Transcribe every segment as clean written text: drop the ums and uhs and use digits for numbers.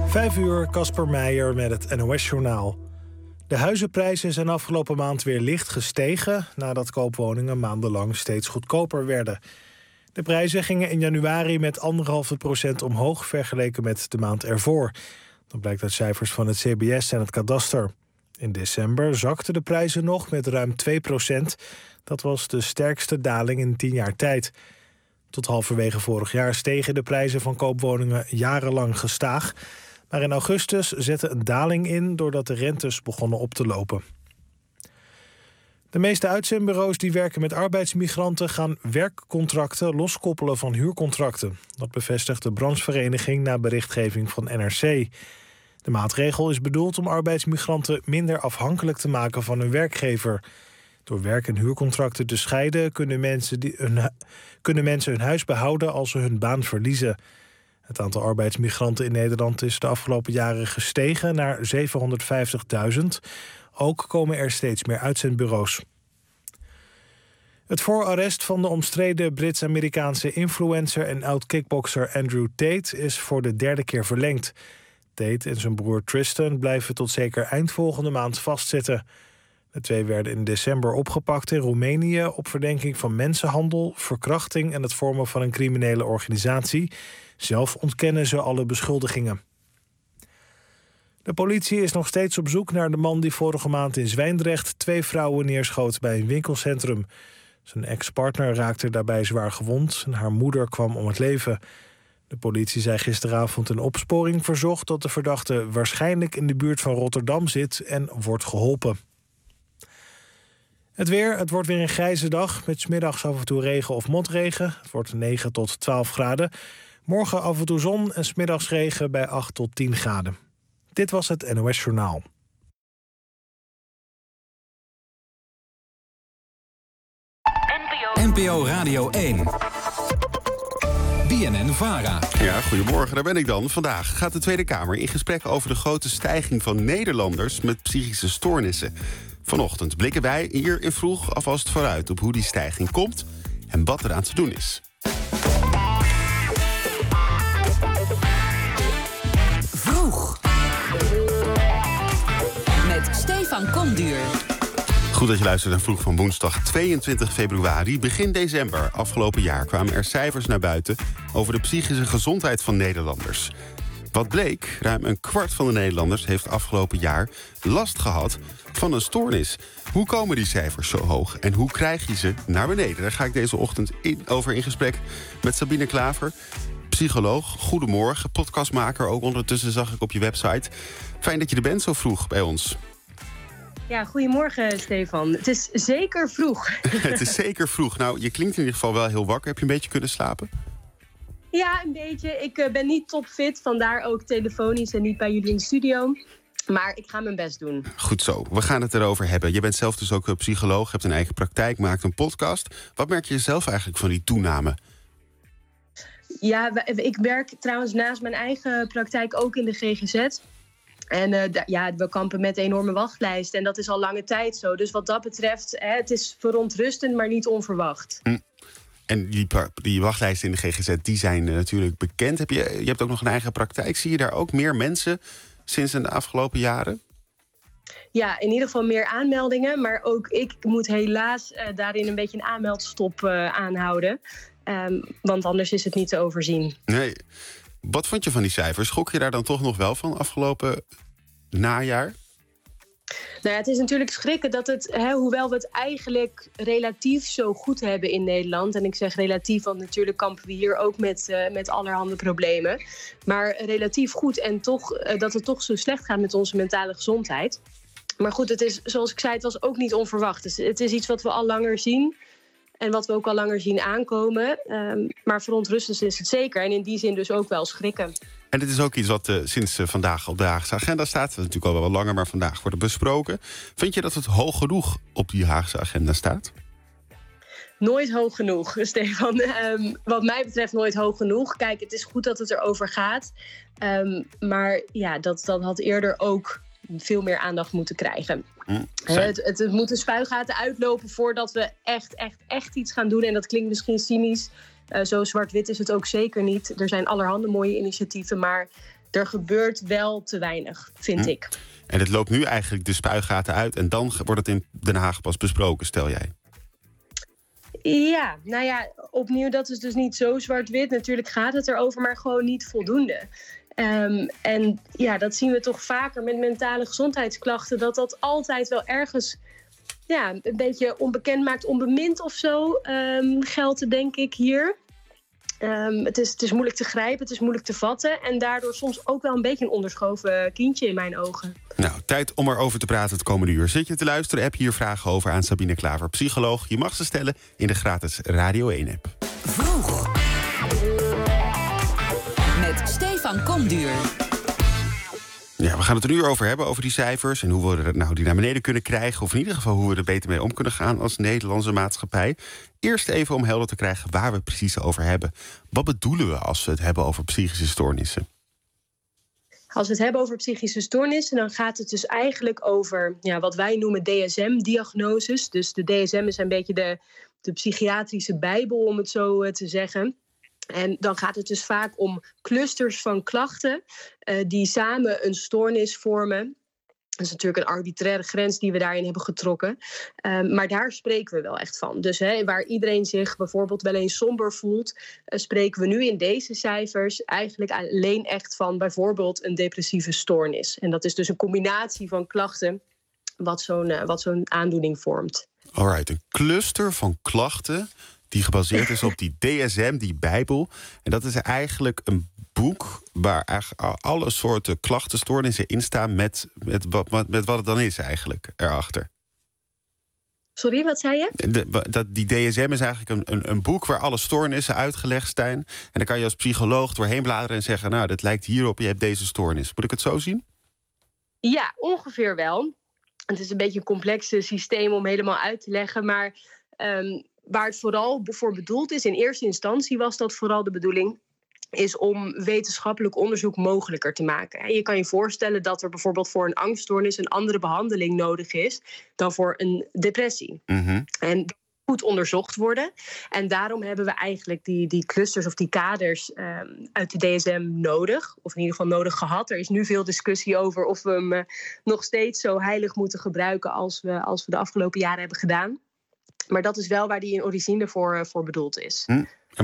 5:00, Casper Meijer met het NOS-journaal. De huizenprijzen zijn afgelopen maand weer licht gestegen, nadat koopwoningen maandenlang steeds goedkoper werden. De prijzen gingen in januari met 1,5% omhoog vergeleken met de maand ervoor. Dat blijkt uit cijfers van het CBS en het kadaster. In december zakten de prijzen nog met ruim 2%. Dat was de sterkste daling in 10 jaar tijd. Tot halverwege vorig jaar stegen de prijzen van koopwoningen jarenlang gestaag. Maar in augustus zette een daling in doordat de rentes begonnen op te lopen. De meeste uitzendbureaus die werken met arbeidsmigranten gaan werkcontracten loskoppelen van huurcontracten. Dat bevestigt de branchevereniging na berichtgeving van NRC. De maatregel is bedoeld om arbeidsmigranten minder afhankelijk te maken van hun werkgever. Door werk- en huurcontracten te scheiden kunnen mensen hun huis behouden als ze hun baan verliezen. Het aantal arbeidsmigranten in Nederland is de afgelopen jaren gestegen naar 750.000. Ook komen er steeds meer uitzendbureaus. Het voorarrest van de omstreden Brits-Amerikaanse influencer en oud-kickbokser Andrew Tate is voor de 3e keer verlengd. Tate en zijn broer Tristan blijven tot zeker eind volgende maand vastzitten. De twee werden in december opgepakt in Roemenië op verdenking van mensenhandel, verkrachting en het vormen van een criminele organisatie. Zelf ontkennen ze alle beschuldigingen. De politie is nog steeds op zoek naar de man die vorige maand in Zwijndrecht 2 vrouwen neerschoot bij een winkelcentrum. Zijn ex-partner raakte daarbij zwaar gewond en haar moeder kwam om het leven. De politie zei gisteravond een opsporing verzocht dat de verdachte waarschijnlijk in de buurt van Rotterdam zit en wordt geholpen. Het weer, het wordt weer een grijze dag met 's middags af en toe regen of motregen. Het wordt 9 tot 12 graden. Morgen af en toe zon en 's middags regen bij 8 tot 10 graden. Dit was het NOS Journaal. NPO Radio 1. BNN-VARA. Ja, goedemorgen, daar ben ik dan. Vandaag gaat de Tweede Kamer in gesprek over de grote stijging van Nederlanders met psychische stoornissen. Vanochtend blikken wij hier in Vroeg alvast vooruit op hoe die stijging komt en wat eraan te doen is. Vroeg. Met Stefan Komduur. Goed dat je luistert naar Vroeg van woensdag 22 februari. Begin december afgelopen jaar kwamen er cijfers naar buiten over de psychische gezondheid van Nederlanders. Wat bleek, ruim een kwart van de Nederlanders heeft afgelopen jaar last gehad van een stoornis. Hoe komen die cijfers zo hoog en hoe krijg je ze naar beneden? Daar ga ik deze ochtend over in gesprek met Sabine Klaver, psycholoog. Goedemorgen, podcastmaker ook ondertussen, zag ik op je website. Fijn dat je er bent zo vroeg bij ons. Ja, goedemorgen Stefan. Het is zeker vroeg. Het is zeker vroeg. Nou, je klinkt in ieder geval wel heel wakker. Heb je een beetje kunnen slapen? Ja, een beetje. Ik ben niet topfit, vandaar ook telefonisch en niet bij jullie in de studio. Maar ik ga mijn best doen. Goed zo, we gaan het erover hebben. Je bent zelf dus ook psycholoog, hebt een eigen praktijk, maakt een podcast. Wat merk je zelf eigenlijk van die toename? Ja, ik werk trouwens naast mijn eigen praktijk ook in de GGZ. En we kampen met enorme wachtlijsten. En dat is al lange tijd zo. Dus wat dat betreft, het is verontrustend, maar niet onverwacht. En die wachtlijsten in de GGZ, die zijn natuurlijk bekend. Je hebt ook nog een eigen praktijk. Zie je daar ook meer mensen sinds de afgelopen jaren? Ja, in ieder geval meer aanmeldingen. Maar ook ik moet helaas daarin een beetje een aanmeldstop aanhouden. Want anders is het niet te overzien. Nee. Wat vond je van die cijfers? Schrok je daar dan toch nog wel van afgelopen najaar? Nou ja, het is natuurlijk schrikken dat het, hoewel we het eigenlijk relatief zo goed hebben in Nederland. En ik zeg relatief, want natuurlijk kampen we hier ook met allerhande problemen. Maar relatief goed en toch dat het toch zo slecht gaat met onze mentale gezondheid. Maar goed, het is, zoals ik zei, het was ook niet onverwacht. Dus het is iets wat we al langer zien. En wat we ook al langer zien aankomen. Maar verontrustend is het zeker. En in die zin dus ook wel schrikken. En dit is ook iets wat sinds vandaag op de Haagse agenda staat. Dat is natuurlijk al wel wat langer, maar vandaag wordt besproken. Vind je dat het hoog genoeg op die Haagse agenda staat? Nooit hoog genoeg, Stefan. Wat mij betreft nooit hoog genoeg. Kijk, het is goed dat het erover gaat. Maar ja, dat had eerder ook veel meer aandacht moeten krijgen. Het moet de spuigaten uitlopen voordat we echt iets gaan doen. En dat klinkt misschien cynisch. Zo zwart-wit is het ook zeker niet. Er zijn allerhande mooie initiatieven, maar er gebeurt wel te weinig, vind ik. En het loopt nu eigenlijk de spuigaten uit en dan wordt het in Den Haag pas besproken, stel jij? Ja, nou ja, opnieuw, dat is dus niet zo zwart-wit. Natuurlijk gaat het erover, maar gewoon niet voldoende. En ja, dat zien we toch vaker met mentale gezondheidsklachten, dat altijd wel ergens een beetje onbekend maakt, onbemind of zo, geldt denk ik hier. Het is moeilijk te grijpen, het is moeilijk te vatten en daardoor soms ook wel een beetje een onderschoven kindje in mijn ogen. Nou, tijd om erover te praten het komende uur. Zit je te luisteren, heb je hier vragen over aan Sabine Klaver, psycholoog. Je mag ze stellen in de gratis Radio 1-app. Vroeg. Met Stefan Komduur. Ja, we gaan het er nu over hebben, over die cijfers en hoe we die naar beneden kunnen krijgen, of in ieder geval hoe we er beter mee om kunnen gaan als Nederlandse maatschappij. Eerst even om helder te krijgen waar we het precies over hebben. Wat bedoelen we als we het hebben over psychische stoornissen? Als we het hebben over psychische stoornissen, dan gaat het dus eigenlijk over wat wij noemen DSM-diagnoses. Dus de DSM is een beetje de psychiatrische bijbel, om het zo te zeggen. En dan gaat het dus vaak om clusters van klachten die samen een stoornis vormen. Dat is natuurlijk een arbitraire grens die we daarin hebben getrokken. Maar daar spreken we wel echt van. Dus waar iedereen zich bijvoorbeeld wel eens somber voelt, spreken we nu in deze cijfers eigenlijk alleen echt van bijvoorbeeld een depressieve stoornis. En dat is dus een combinatie van klachten wat zo'n aandoening vormt. Alright, een cluster van klachten die gebaseerd is op die DSM, die Bijbel. En dat is eigenlijk een boek waar eigenlijk alle soorten klachtenstoornissen in staan met wat het dan is eigenlijk erachter. Sorry, wat zei je? Die DSM is eigenlijk een boek waar alle stoornissen uitgelegd zijn. En dan kan je als psycholoog doorheen bladeren en zeggen, nou, dat lijkt hierop, je hebt deze stoornis. Moet ik het zo zien? Ja, ongeveer wel. Het is een beetje een complex systeem om helemaal uit te leggen, maar waar het vooral voor bedoeld is, in eerste instantie was dat vooral de bedoeling, is om wetenschappelijk onderzoek mogelijker te maken. En je kan je voorstellen dat er bijvoorbeeld voor een angststoornis een andere behandeling nodig is dan voor een depressie. Mm-hmm. En dat moet onderzocht worden. En daarom hebben we eigenlijk die clusters of die kaders uit de DSM nodig. Of in ieder geval nodig gehad. Er is nu veel discussie over of we hem nog steeds zo heilig moeten gebruiken als we de afgelopen jaren hebben gedaan. Maar dat is wel waar die in origine voor bedoeld is. En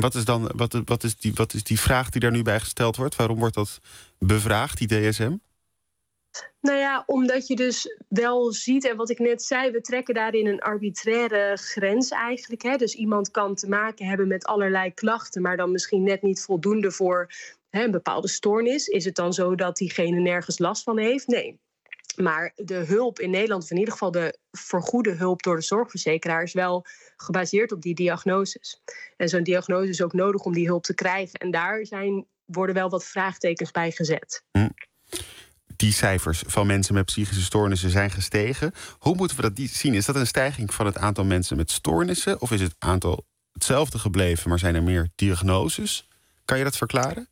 wat is die vraag die daar nu bij gesteld wordt? Waarom wordt dat bevraagd, die DSM? Nou ja, omdat je dus wel ziet, en wat ik net zei, we trekken daarin een arbitraire grens eigenlijk. Dus iemand kan te maken hebben met allerlei klachten, maar dan misschien net niet voldoende voor een bepaalde stoornis. Is het dan zo dat diegene nergens last van heeft? Nee. Maar de hulp in Nederland, of in ieder geval de vergoede hulp door de zorgverzekeraar, is wel gebaseerd op die diagnoses. En zo'n diagnose is ook nodig om die hulp te krijgen. En daar worden wel wat vraagtekens bij gezet. Die cijfers van mensen met psychische stoornissen zijn gestegen. Hoe moeten we dat zien? Is dat een stijging van het aantal mensen met stoornissen? Of is het aantal hetzelfde gebleven, maar zijn er meer diagnoses? Kan je dat verklaren?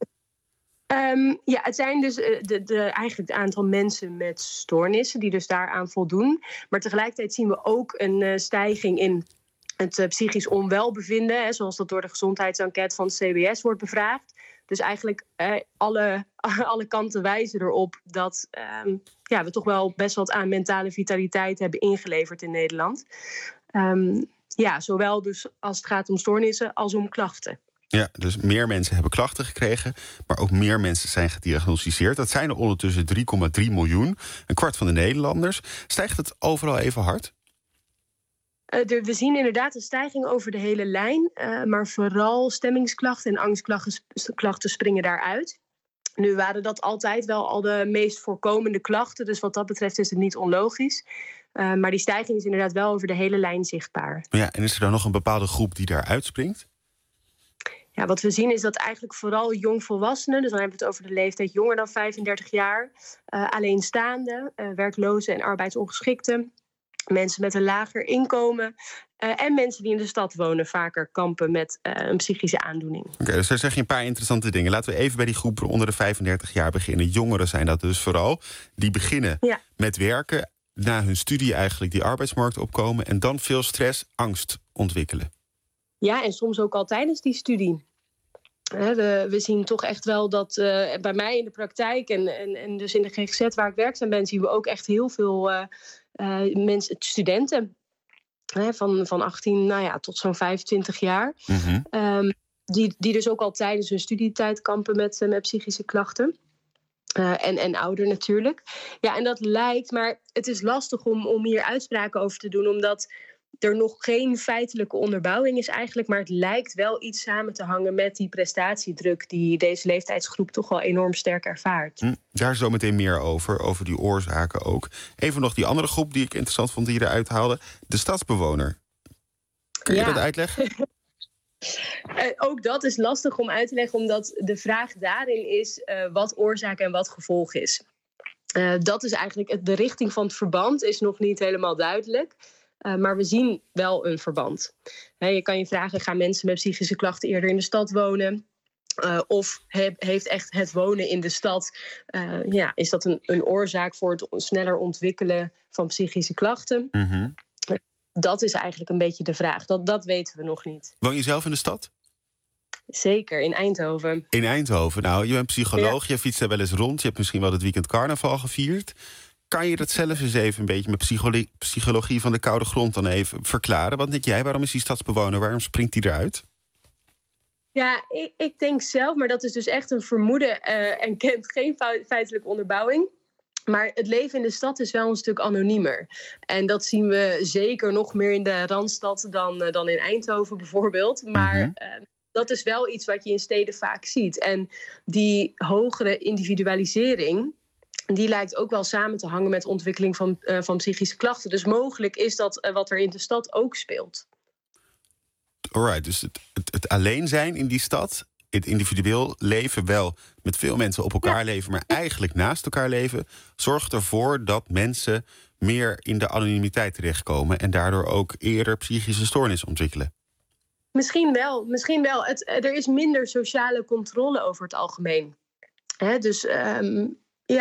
Het zijn dus eigenlijk het aantal mensen met stoornissen die dus daaraan voldoen. Maar tegelijkertijd zien we ook een stijging in het psychisch onwelbevinden, zoals dat door de gezondheidsenquête van het CBS wordt bevraagd. Dus eigenlijk alle kanten wijzen erop dat we toch wel best wat aan mentale vitaliteit hebben ingeleverd in Nederland. Zowel dus als het gaat om stoornissen als om klachten. Ja, dus meer mensen hebben klachten gekregen, maar ook meer mensen zijn gediagnosticeerd. Dat zijn er ondertussen 3,3 miljoen, een kwart van de Nederlanders. Stijgt het overal even hard? We zien inderdaad een stijging over de hele lijn, maar vooral stemmingsklachten en angstklachten springen daaruit. Nu waren dat altijd wel al de meest voorkomende klachten, dus wat dat betreft is het niet onlogisch. Maar die stijging is inderdaad wel over de hele lijn zichtbaar. Ja, en is er dan nog een bepaalde groep die daar uitspringt? Ja, wat we zien is dat eigenlijk vooral jongvolwassenen, dus dan hebben we het over de leeftijd jonger dan 35 jaar, alleenstaanden, werklozen en arbeidsongeschikten, mensen met een lager inkomen en mensen die in de stad wonen vaker kampen met een psychische aandoening. Oké, dus daar zeg je een paar interessante dingen. Laten we even bij die groep onder de 35 jaar beginnen. Jongeren zijn dat dus vooral. Die beginnen met werken, na hun studie eigenlijk die arbeidsmarkt opkomen en dan veel stress, angst ontwikkelen. Ja, en soms ook al tijdens die studie. We zien toch echt wel dat bij mij in de praktijk en dus in de GGZ waar ik werkzaam ben, zien we ook echt heel veel studenten van 18 tot zo'n 25 jaar. Mm-hmm. Die dus ook al tijdens hun studietijd kampen met psychische klachten. En ouder natuurlijk. Ja, en dat lijkt, maar het is lastig om hier uitspraken over te doen, omdat er nog geen feitelijke onderbouwing is eigenlijk, maar het lijkt wel iets samen te hangen met die prestatiedruk die deze leeftijdsgroep toch wel enorm sterk ervaart. Daar zo meteen meer over die oorzaken ook. Even nog die andere groep die ik interessant vond die je eruit haalde, de stadsbewoner. Kun je dat uitleggen? Ook dat is lastig om uit te leggen, omdat de vraag daarin is wat oorzaak en wat gevolg is. Dat is eigenlijk de richting van het verband is nog niet helemaal duidelijk. Maar we zien wel een verband. Je kan je vragen, gaan mensen met psychische klachten eerder in de stad wonen? Of heeft echt het wonen in de stad, is dat een oorzaak voor het sneller ontwikkelen van psychische klachten? Mm-hmm. Dat is eigenlijk een beetje de vraag. Dat weten we nog niet. Woon je zelf in de stad? Zeker, in Eindhoven. In Eindhoven. Nou, je bent psycholoog, je fietst daar wel eens rond. Je hebt misschien wel het weekend carnaval gevierd. Kan je dat zelf eens even een beetje met psychologie van de koude grond dan even verklaren? Wat denk jij, waarom is die stadsbewoner, waarom springt die eruit? Ja, ik denk zelf, maar dat is dus echt een vermoeden en kent geen feitelijke onderbouwing. Maar het leven in de stad is wel een stuk anoniemer. En dat zien we zeker nog meer in de Randstad dan in Eindhoven bijvoorbeeld. Maar dat is wel iets wat je in steden vaak ziet. En die hogere individualisering, die lijkt ook wel samen te hangen met de ontwikkeling van psychische klachten. Dus mogelijk is dat wat er in de stad ook speelt. Alright, dus het alleen zijn in die stad, het individueel leven wel met veel mensen op elkaar leven, maar eigenlijk naast elkaar leven, zorgt ervoor dat mensen meer in de anonimiteit terechtkomen en daardoor ook eerder psychische stoornissen ontwikkelen. Misschien wel. Er is minder sociale controle over het algemeen. Dus en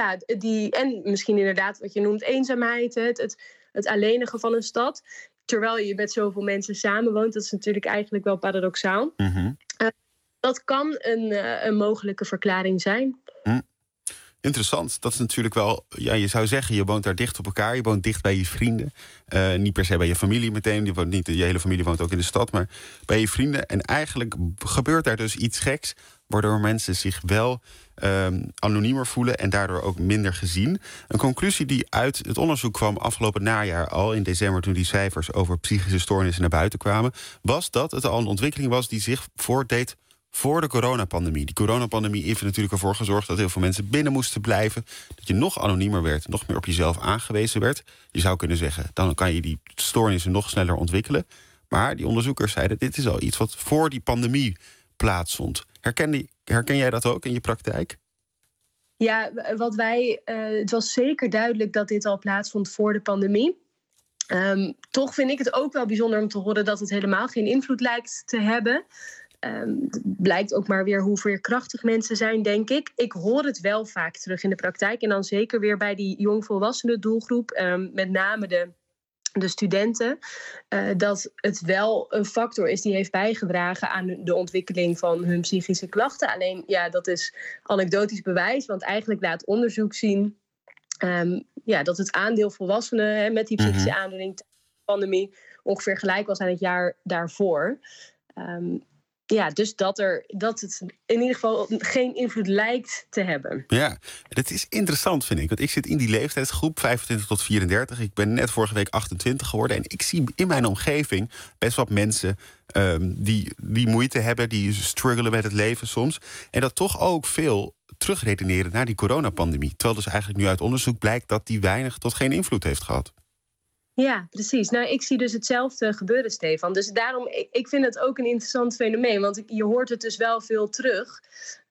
misschien inderdaad wat je noemt eenzaamheid, het alleenige van een stad. Terwijl je met zoveel mensen samenwoont, dat is natuurlijk eigenlijk wel paradoxaal. Mm-hmm. Dat kan een mogelijke verklaring zijn. Interessant. Dat is natuurlijk wel, je zou zeggen, je woont daar dicht op elkaar. Je woont dicht bij je vrienden. Niet per se bij je familie meteen. Je hele familie woont ook in de stad, maar bij je vrienden. En eigenlijk gebeurt daar dus iets geks, waardoor mensen zich wel anoniemer voelen en daardoor ook minder gezien. Een conclusie die uit het onderzoek kwam afgelopen najaar al, in december, toen die cijfers over psychische stoornissen naar buiten kwamen, was dat het al een ontwikkeling was die zich voortdeed voor de coronapandemie. Die coronapandemie heeft er natuurlijk ervoor gezorgd dat heel veel mensen binnen moesten blijven. Dat je nog anoniemer werd, nog meer op jezelf aangewezen werd. Je zou kunnen zeggen, dan kan je die stoornissen nog sneller ontwikkelen. Maar die onderzoekers zeiden, dit is al iets wat voor die pandemie plaatsvond. Herken jij dat ook in je praktijk? Ja, het was zeker duidelijk dat dit al plaatsvond voor de pandemie. Toch vind ik het ook wel bijzonder om te horen dat het helemaal geen invloed lijkt te hebben. Het blijkt ook maar weer hoe veerkrachtig mensen zijn, denk ik. Ik hoor het wel vaak terug in de praktijk. En dan zeker weer bij die jongvolwassenen doelgroep. Met name de studenten. Dat het wel een factor is die heeft bijgedragen aan de ontwikkeling van hun psychische klachten. Alleen, dat is anekdotisch bewijs. Want eigenlijk laat onderzoek zien dat het aandeel volwassenen met die psychische aandoening tijdens de pandemie ongeveer gelijk was aan het jaar daarvoor. Dus dat het in ieder geval geen invloed lijkt te hebben. Ja, dat is interessant, vind ik. Want ik zit in die leeftijdsgroep, 25 tot 34. Ik ben net vorige week 28 geworden. En ik zie in mijn omgeving best wat mensen die moeite hebben, die struggelen met het leven soms. En dat toch ook veel terugredeneren naar die coronapandemie. Terwijl dus eigenlijk nu uit onderzoek blijkt dat die weinig tot geen invloed heeft gehad. Ja, precies. Nou, ik zie dus hetzelfde gebeuren, Stefan. Dus daarom, ik vind het ook een interessant fenomeen. Want je hoort het dus wel veel terug.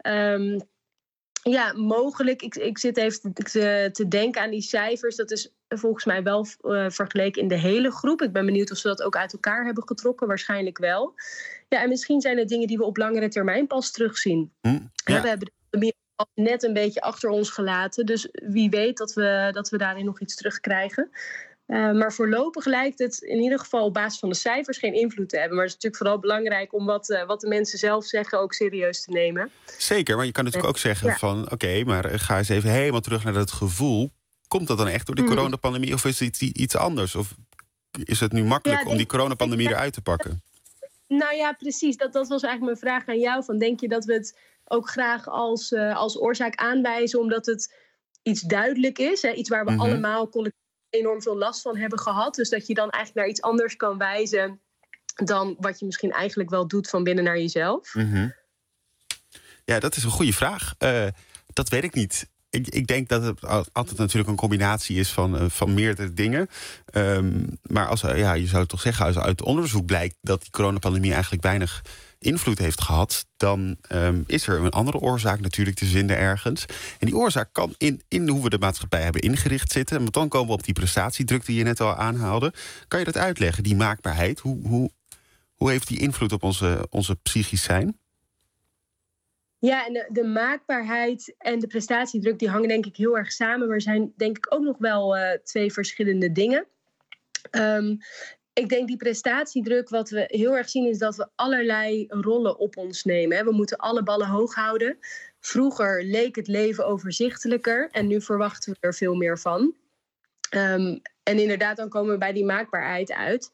Mogelijk. Ik zit even te denken aan die cijfers. Dat is volgens mij wel vergeleken in de hele groep. Ik ben benieuwd of ze dat ook uit elkaar hebben getrokken. Waarschijnlijk wel. Ja, en misschien zijn het dingen die we op langere termijn pas terugzien. We hebben de pandemie net een beetje achter ons gelaten. Dus wie weet dat we daarin nog iets terugkrijgen. Maar voorlopig lijkt het in ieder geval op basis van de cijfers geen invloed te hebben. Maar het is natuurlijk vooral belangrijk om wat de mensen zelf zeggen ook serieus te nemen. Zeker, maar je kan natuurlijk ook zeggen van... oké, maar ga eens even helemaal terug naar dat gevoel. Komt dat dan echt door de coronapandemie of is het iets anders? Of is het nu makkelijk om die coronapandemie eruit te pakken? Nou ja, precies. Dat was eigenlijk mijn vraag aan jou. Van, denk je dat we het ook graag als oorzaak aanwijzen... omdat het iets duidelijk is? Hè? Iets waar we allemaal collectief enorm veel last van hebben gehad. Dus dat je dan eigenlijk naar iets anders kan wijzen... dan wat je misschien eigenlijk wel doet van binnen naar jezelf? Ja, dat is een goede vraag. Dat weet ik niet. Ik denk dat het altijd natuurlijk een combinatie is van meerdere dingen. Maar je zou toch zeggen, als uit onderzoek blijkt... dat die coronapandemie eigenlijk weinig invloed heeft gehad... dan is er een andere oorzaak natuurlijk te vinden ergens. En die oorzaak kan in hoe we de maatschappij hebben ingericht zitten. Want dan komen we op die prestatiedruk die je net al aanhaalde. Kan je dat uitleggen, die maakbaarheid? Hoe heeft die invloed op onze psychisch zijn? Ja, en de maakbaarheid en de prestatiedruk... die hangen denk ik heel erg samen. Maar er zijn denk ik ook nog wel 2 verschillende dingen. Ik denk die prestatiedruk, wat we heel erg zien... is dat we allerlei rollen op ons nemen. Hè. We moeten alle ballen hoog houden. Vroeger leek het leven overzichtelijker... en nu verwachten we er veel meer van. En inderdaad, dan komen we bij die maakbaarheid uit...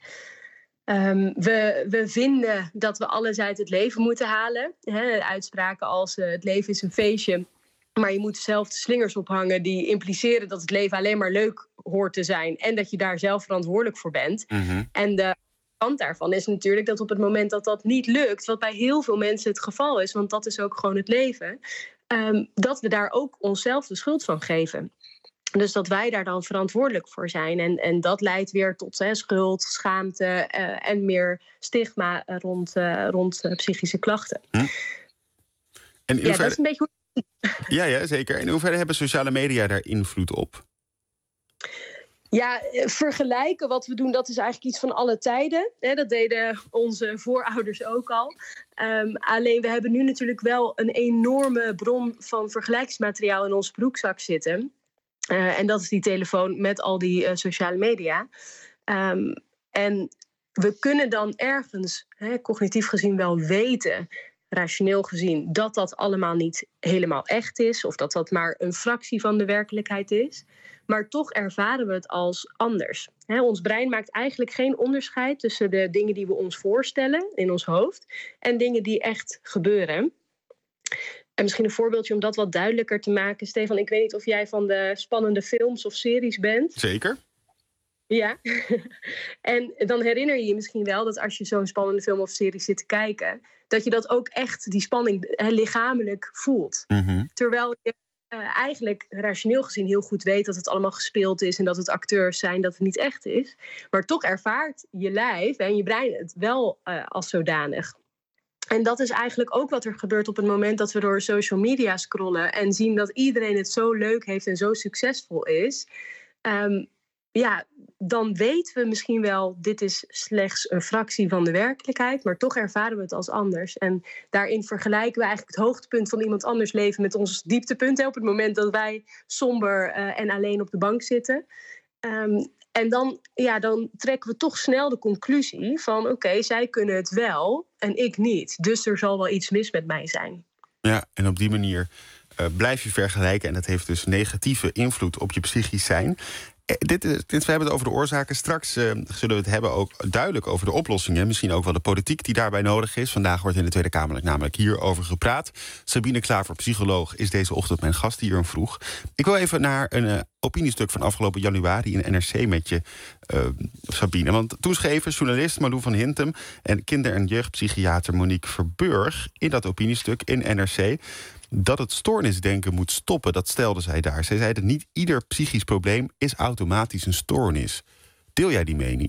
We vinden dat we alles uit het leven moeten halen. Hè, uitspraken als het leven is een feestje... maar je moet zelf de slingers ophangen... die impliceren dat het leven alleen maar leuk hoort te zijn... en dat je daar zelf verantwoordelijk voor bent. En de kant daarvan is natuurlijk dat op het moment dat dat niet lukt... wat bij heel veel mensen het geval is... want dat is ook gewoon het leven... dat we daar ook onszelf de schuld van geven... Dus dat wij daar dan verantwoordelijk voor zijn. En dat leidt weer tot schuld, schaamte en meer stigma rond psychische klachten. En dat is een beetje hoe... Ja, zeker. In hoeverre hebben sociale media daar invloed op? Ja, vergelijken wat we doen, dat is eigenlijk iets van alle tijden. Dat deden onze voorouders ook al. Alleen we hebben nu natuurlijk wel een enorme bron van vergelijkingsmateriaal in onze broekzak zitten... En dat is die telefoon met al die sociale media. En we kunnen dan ergens, cognitief gezien, wel weten... rationeel gezien, dat dat allemaal niet helemaal echt is... of dat dat maar een fractie van de werkelijkheid is. Maar toch ervaren we het als anders. Ons brein maakt eigenlijk geen onderscheid... tussen de dingen die we ons voorstellen in ons hoofd... en dingen die echt gebeuren... En misschien een voorbeeldje om dat wat duidelijker te maken. Stefan, ik weet niet of jij van de spannende films of series bent. Zeker. Ja. En dan herinner je je misschien wel dat als je zo'n spannende film of serie zit te kijken... dat je dat ook echt, die spanning, lichamelijk voelt. Terwijl je eigenlijk rationeel gezien heel goed weet dat het allemaal gespeeld is... en dat het acteurs zijn, dat het niet echt is. Maar toch ervaart je lijf en je brein het wel als zodanig... En dat is eigenlijk ook wat er gebeurt op het moment dat we door social media scrollen... en zien dat iedereen het zo leuk heeft en zo succesvol is. Dan weten we misschien wel, dit is slechts een fractie van de werkelijkheid... maar toch ervaren we het als anders. En daarin vergelijken we eigenlijk het hoogtepunt van iemand anders leven... met ons dieptepunt, op het moment dat wij somber en alleen op de bank zitten... En dan trekken we toch snel de conclusie van... oké, zij kunnen het wel en ik niet. Dus er zal wel iets mis met mij zijn. Ja, en op die manier blijf je vergelijken... en dat heeft dus negatieve invloed op je psychisch zijn... We hebben het over de oorzaken. Straks zullen we het hebben ook duidelijk over de oplossingen. Misschien ook wel de politiek die daarbij nodig is. Vandaag wordt in de Tweede Kamer namelijk hierover gepraat. Sabine Klaver, psycholoog, is deze ochtend mijn gast hier in Vroeg. Ik wil even naar een opiniestuk van afgelopen januari in NRC met je, Sabine. Want toen schreven journalist Malou van Hintem... en kinder- en jeugdpsychiater Monique Verburg in dat opiniestuk in NRC... dat het stoornisdenken moet stoppen, dat stelde zij daar. Zij zei dat niet ieder psychisch probleem is automatisch een stoornis. Deel jij die mening?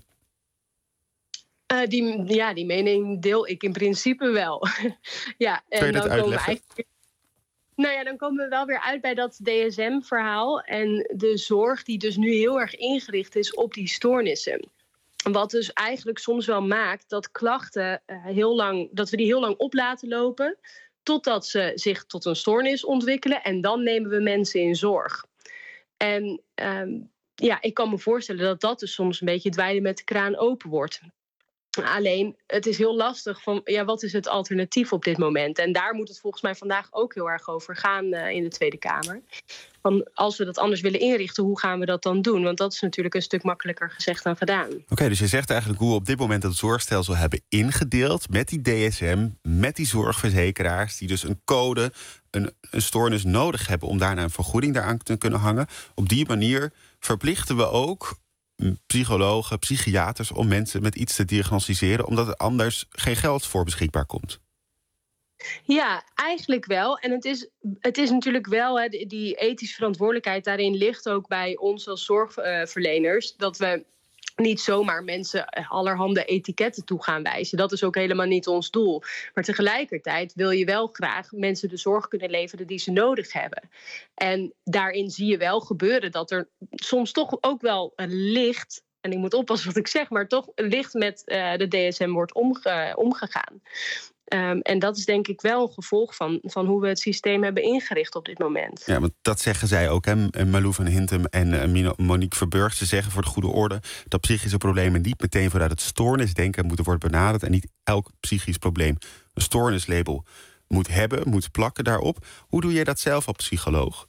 Die mening deel ik in principe wel. Ja, en kun je dat uitleggen? Dan komen we wel weer uit bij dat DSM-verhaal... en de zorg die dus nu heel erg ingericht is op die stoornissen. Wat dus eigenlijk soms wel maakt dat klachten dat we die heel lang op laten lopen... totdat ze zich tot een stoornis ontwikkelen... en dan nemen we mensen in zorg. En ik kan me voorstellen dat dat dus soms een beetje dweilen met de kraan open wordt. Alleen, het is heel lastig van, wat is het alternatief op dit moment? En daar moet het volgens mij vandaag ook heel erg over gaan in de Tweede Kamer. Van, als we dat anders willen inrichten, hoe gaan we dat dan doen? Want dat is natuurlijk een stuk makkelijker gezegd dan gedaan. Oké, dus je zegt eigenlijk hoe we op dit moment het zorgstelsel hebben ingedeeld met die DSM, met die zorgverzekeraars, die dus een code, een stoornis nodig hebben om daarna een vergoeding daaraan te kunnen hangen. Op die manier verplichten we ook psychologen, psychiaters om mensen met iets te diagnosticeren, omdat er anders geen geld voor beschikbaar komt. Ja, eigenlijk wel. En het is natuurlijk wel, die ethische verantwoordelijkheid daarin ligt ook bij ons als zorgverleners, dat we niet zomaar mensen allerhande etiketten toe gaan wijzen. Dat is ook helemaal niet ons doel. Maar tegelijkertijd wil je wel graag mensen de zorg kunnen leveren die ze nodig hebben. En daarin zie je wel gebeuren dat er soms toch ook wel licht, en ik moet oppassen wat ik zeg, maar toch licht met de DSM wordt omgegaan. En dat is denk ik wel een gevolg van hoe we het systeem hebben ingericht op dit moment. Ja, want dat zeggen zij ook, hè? Malou van Hintem en Monique Verburg. Ze zeggen voor de goede orde dat psychische problemen niet meteen vanuit het stoornisdenken moeten worden benaderd. En niet elk psychisch probleem een stoornislabel moet hebben, moet plakken daarop. Hoe doe jij dat zelf als psycholoog?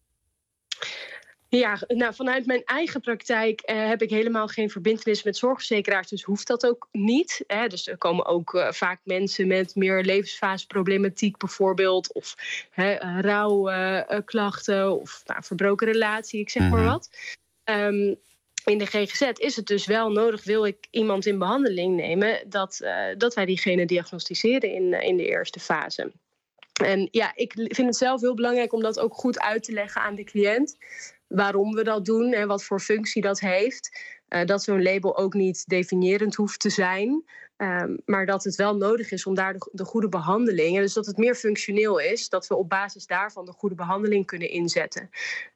Ja, nou, vanuit mijn eigen praktijk heb ik helemaal geen verbintenis met zorgverzekeraars, dus hoeft dat ook niet. Dus er komen ook vaak mensen met meer levensfaseproblematiek bijvoorbeeld, of rouwklachten, of verbroken relatie, ik zeg maar wat. In de GGZ is het dus wel nodig, wil ik iemand in behandeling nemen, dat wij diegene diagnosticeren in de eerste fase. En ja, ik vind het zelf heel belangrijk om dat ook goed uit te leggen aan de cliënt. Waarom we dat doen en wat voor functie dat heeft. Dat zo'n label ook niet definiërend hoeft te zijn. Maar dat het wel nodig is om daar de goede behandeling, dus dat het meer functioneel is, dat we op basis daarvan de goede behandeling kunnen inzetten.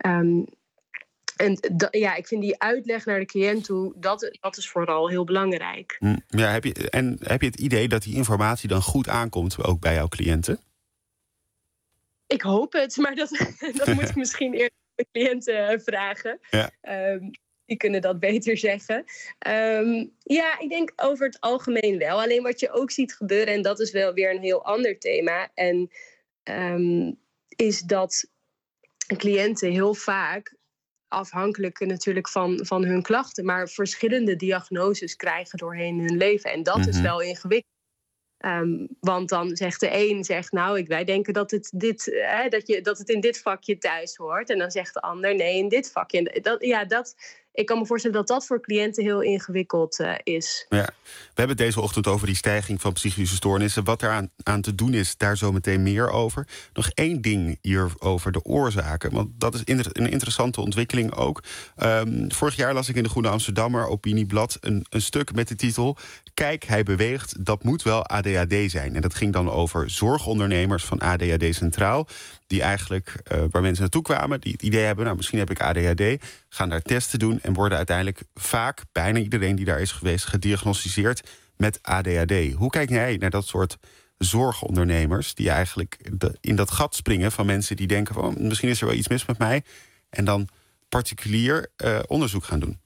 Ik vind die uitleg naar de cliënt toe, dat is vooral heel belangrijk. Ja, heb je het idee dat die informatie dan goed aankomt, ook bij jouw cliënten? Ik hoop het, maar dat moet ik misschien eerst de cliënten vragen. Ja. Die kunnen dat beter zeggen. Ik denk over het algemeen wel. Alleen wat je ook ziet gebeuren, en dat is wel weer een heel ander thema, en is dat cliënten heel vaak, afhankelijk natuurlijk van hun klachten, maar verschillende diagnoses krijgen doorheen hun leven. En dat is wel ingewikkeld. Want dan zegt de een, wij denken dat het dat het in dit vakje thuis hoort. En dan zegt de ander, nee, in dit vakje. Ik kan me voorstellen dat dat voor cliënten heel ingewikkeld is. Ja. We hebben het deze ochtend over die stijging van psychische stoornissen. Wat er aan te doen is, daar zo meteen meer over. Nog één ding hier over de oorzaken. Want dat is een interessante ontwikkeling ook. Vorig jaar las ik in de Groene Amsterdammer opinieblad een stuk met de titel: Kijk, hij beweegt, dat moet wel ADHD zijn. En dat ging dan over zorgondernemers van ADHD Centraal, die eigenlijk, waar mensen naartoe kwamen, die het idee hebben, misschien heb ik ADHD, gaan daar testen doen en worden uiteindelijk vaak, bijna iedereen die daar is geweest, gediagnosticeerd met ADHD. Hoe kijk jij naar dat soort zorgondernemers die eigenlijk in dat gat springen van mensen die denken van misschien is er wel iets mis met mij, en dan particulier onderzoek gaan doen?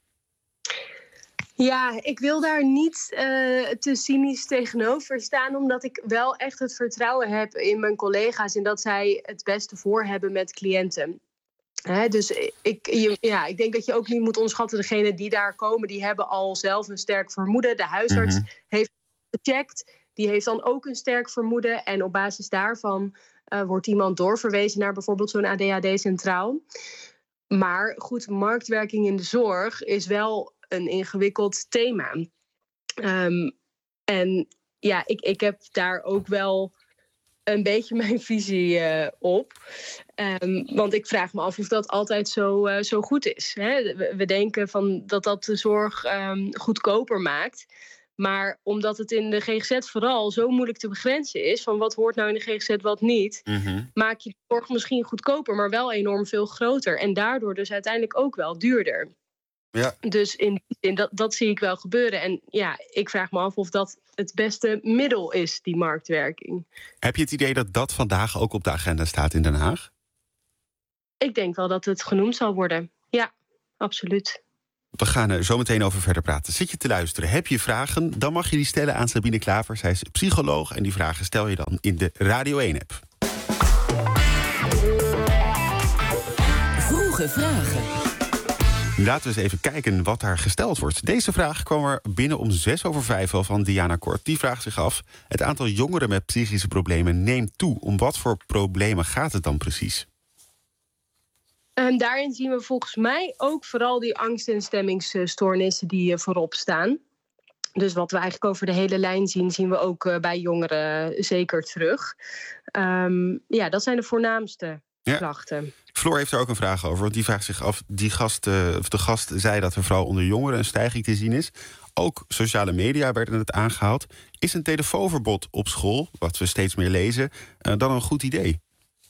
Ja, ik wil daar niet te cynisch tegenover staan, omdat ik wel echt het vertrouwen heb in mijn collega's en dat zij het beste voor hebben met cliënten. Dus ik denk dat je ook niet moet onderschatten, degenen die daar komen, die hebben al zelf een sterk vermoeden. De huisarts heeft gecheckt, die heeft dan ook een sterk vermoeden. En op basis daarvan wordt iemand doorverwezen naar bijvoorbeeld zo'n ADHD-centraal. Maar goed, marktwerking in de zorg is wel een ingewikkeld thema. Ik heb daar ook wel een beetje mijn visie op. Want ik vraag me af of dat altijd zo goed is. Hè? We denken dat de zorg goedkoper maakt. Maar omdat het in de GGZ vooral zo moeilijk te begrenzen is, van wat hoort nou in de GGZ, wat niet, maak je de zorg misschien goedkoper, maar wel enorm veel groter. En daardoor dus uiteindelijk ook wel duurder. Ja. Dus in dat zie ik wel gebeuren. En ja, ik vraag me af of dat het beste middel is, die marktwerking. Heb je het idee dat dat vandaag ook op de agenda staat in Den Haag? Ik denk wel dat het genoemd zal worden, ja. absoluut. We gaan er zo meteen over verder praten. Zit je te luisteren? Heb je vragen? Dan mag je die stellen aan Sabine Klaver. Zij is psycholoog en die vragen stel je dan in de Radio 1-app. Vroege vragen. Laten we eens even kijken wat daar gesteld wordt. Deze vraag kwam er binnen om 5:06 al van Diana Kort. Die vraagt zich af: het aantal jongeren met psychische problemen neemt toe. Om wat voor problemen gaat het dan precies? Daarin zien we volgens mij ook vooral die angst- en stemmingsstoornissen die voorop staan. Dus wat we eigenlijk over de hele lijn zien, zien we ook bij jongeren zeker terug. Dat zijn de voornaamste klachten. Floor heeft er ook een vraag over, want die vraagt zich af. De gast zei dat er vooral onder jongeren een stijging te zien is. Ook sociale media werden het aangehaald. Is een telefoonverbod op school, wat we steeds meer lezen, dan een goed idee?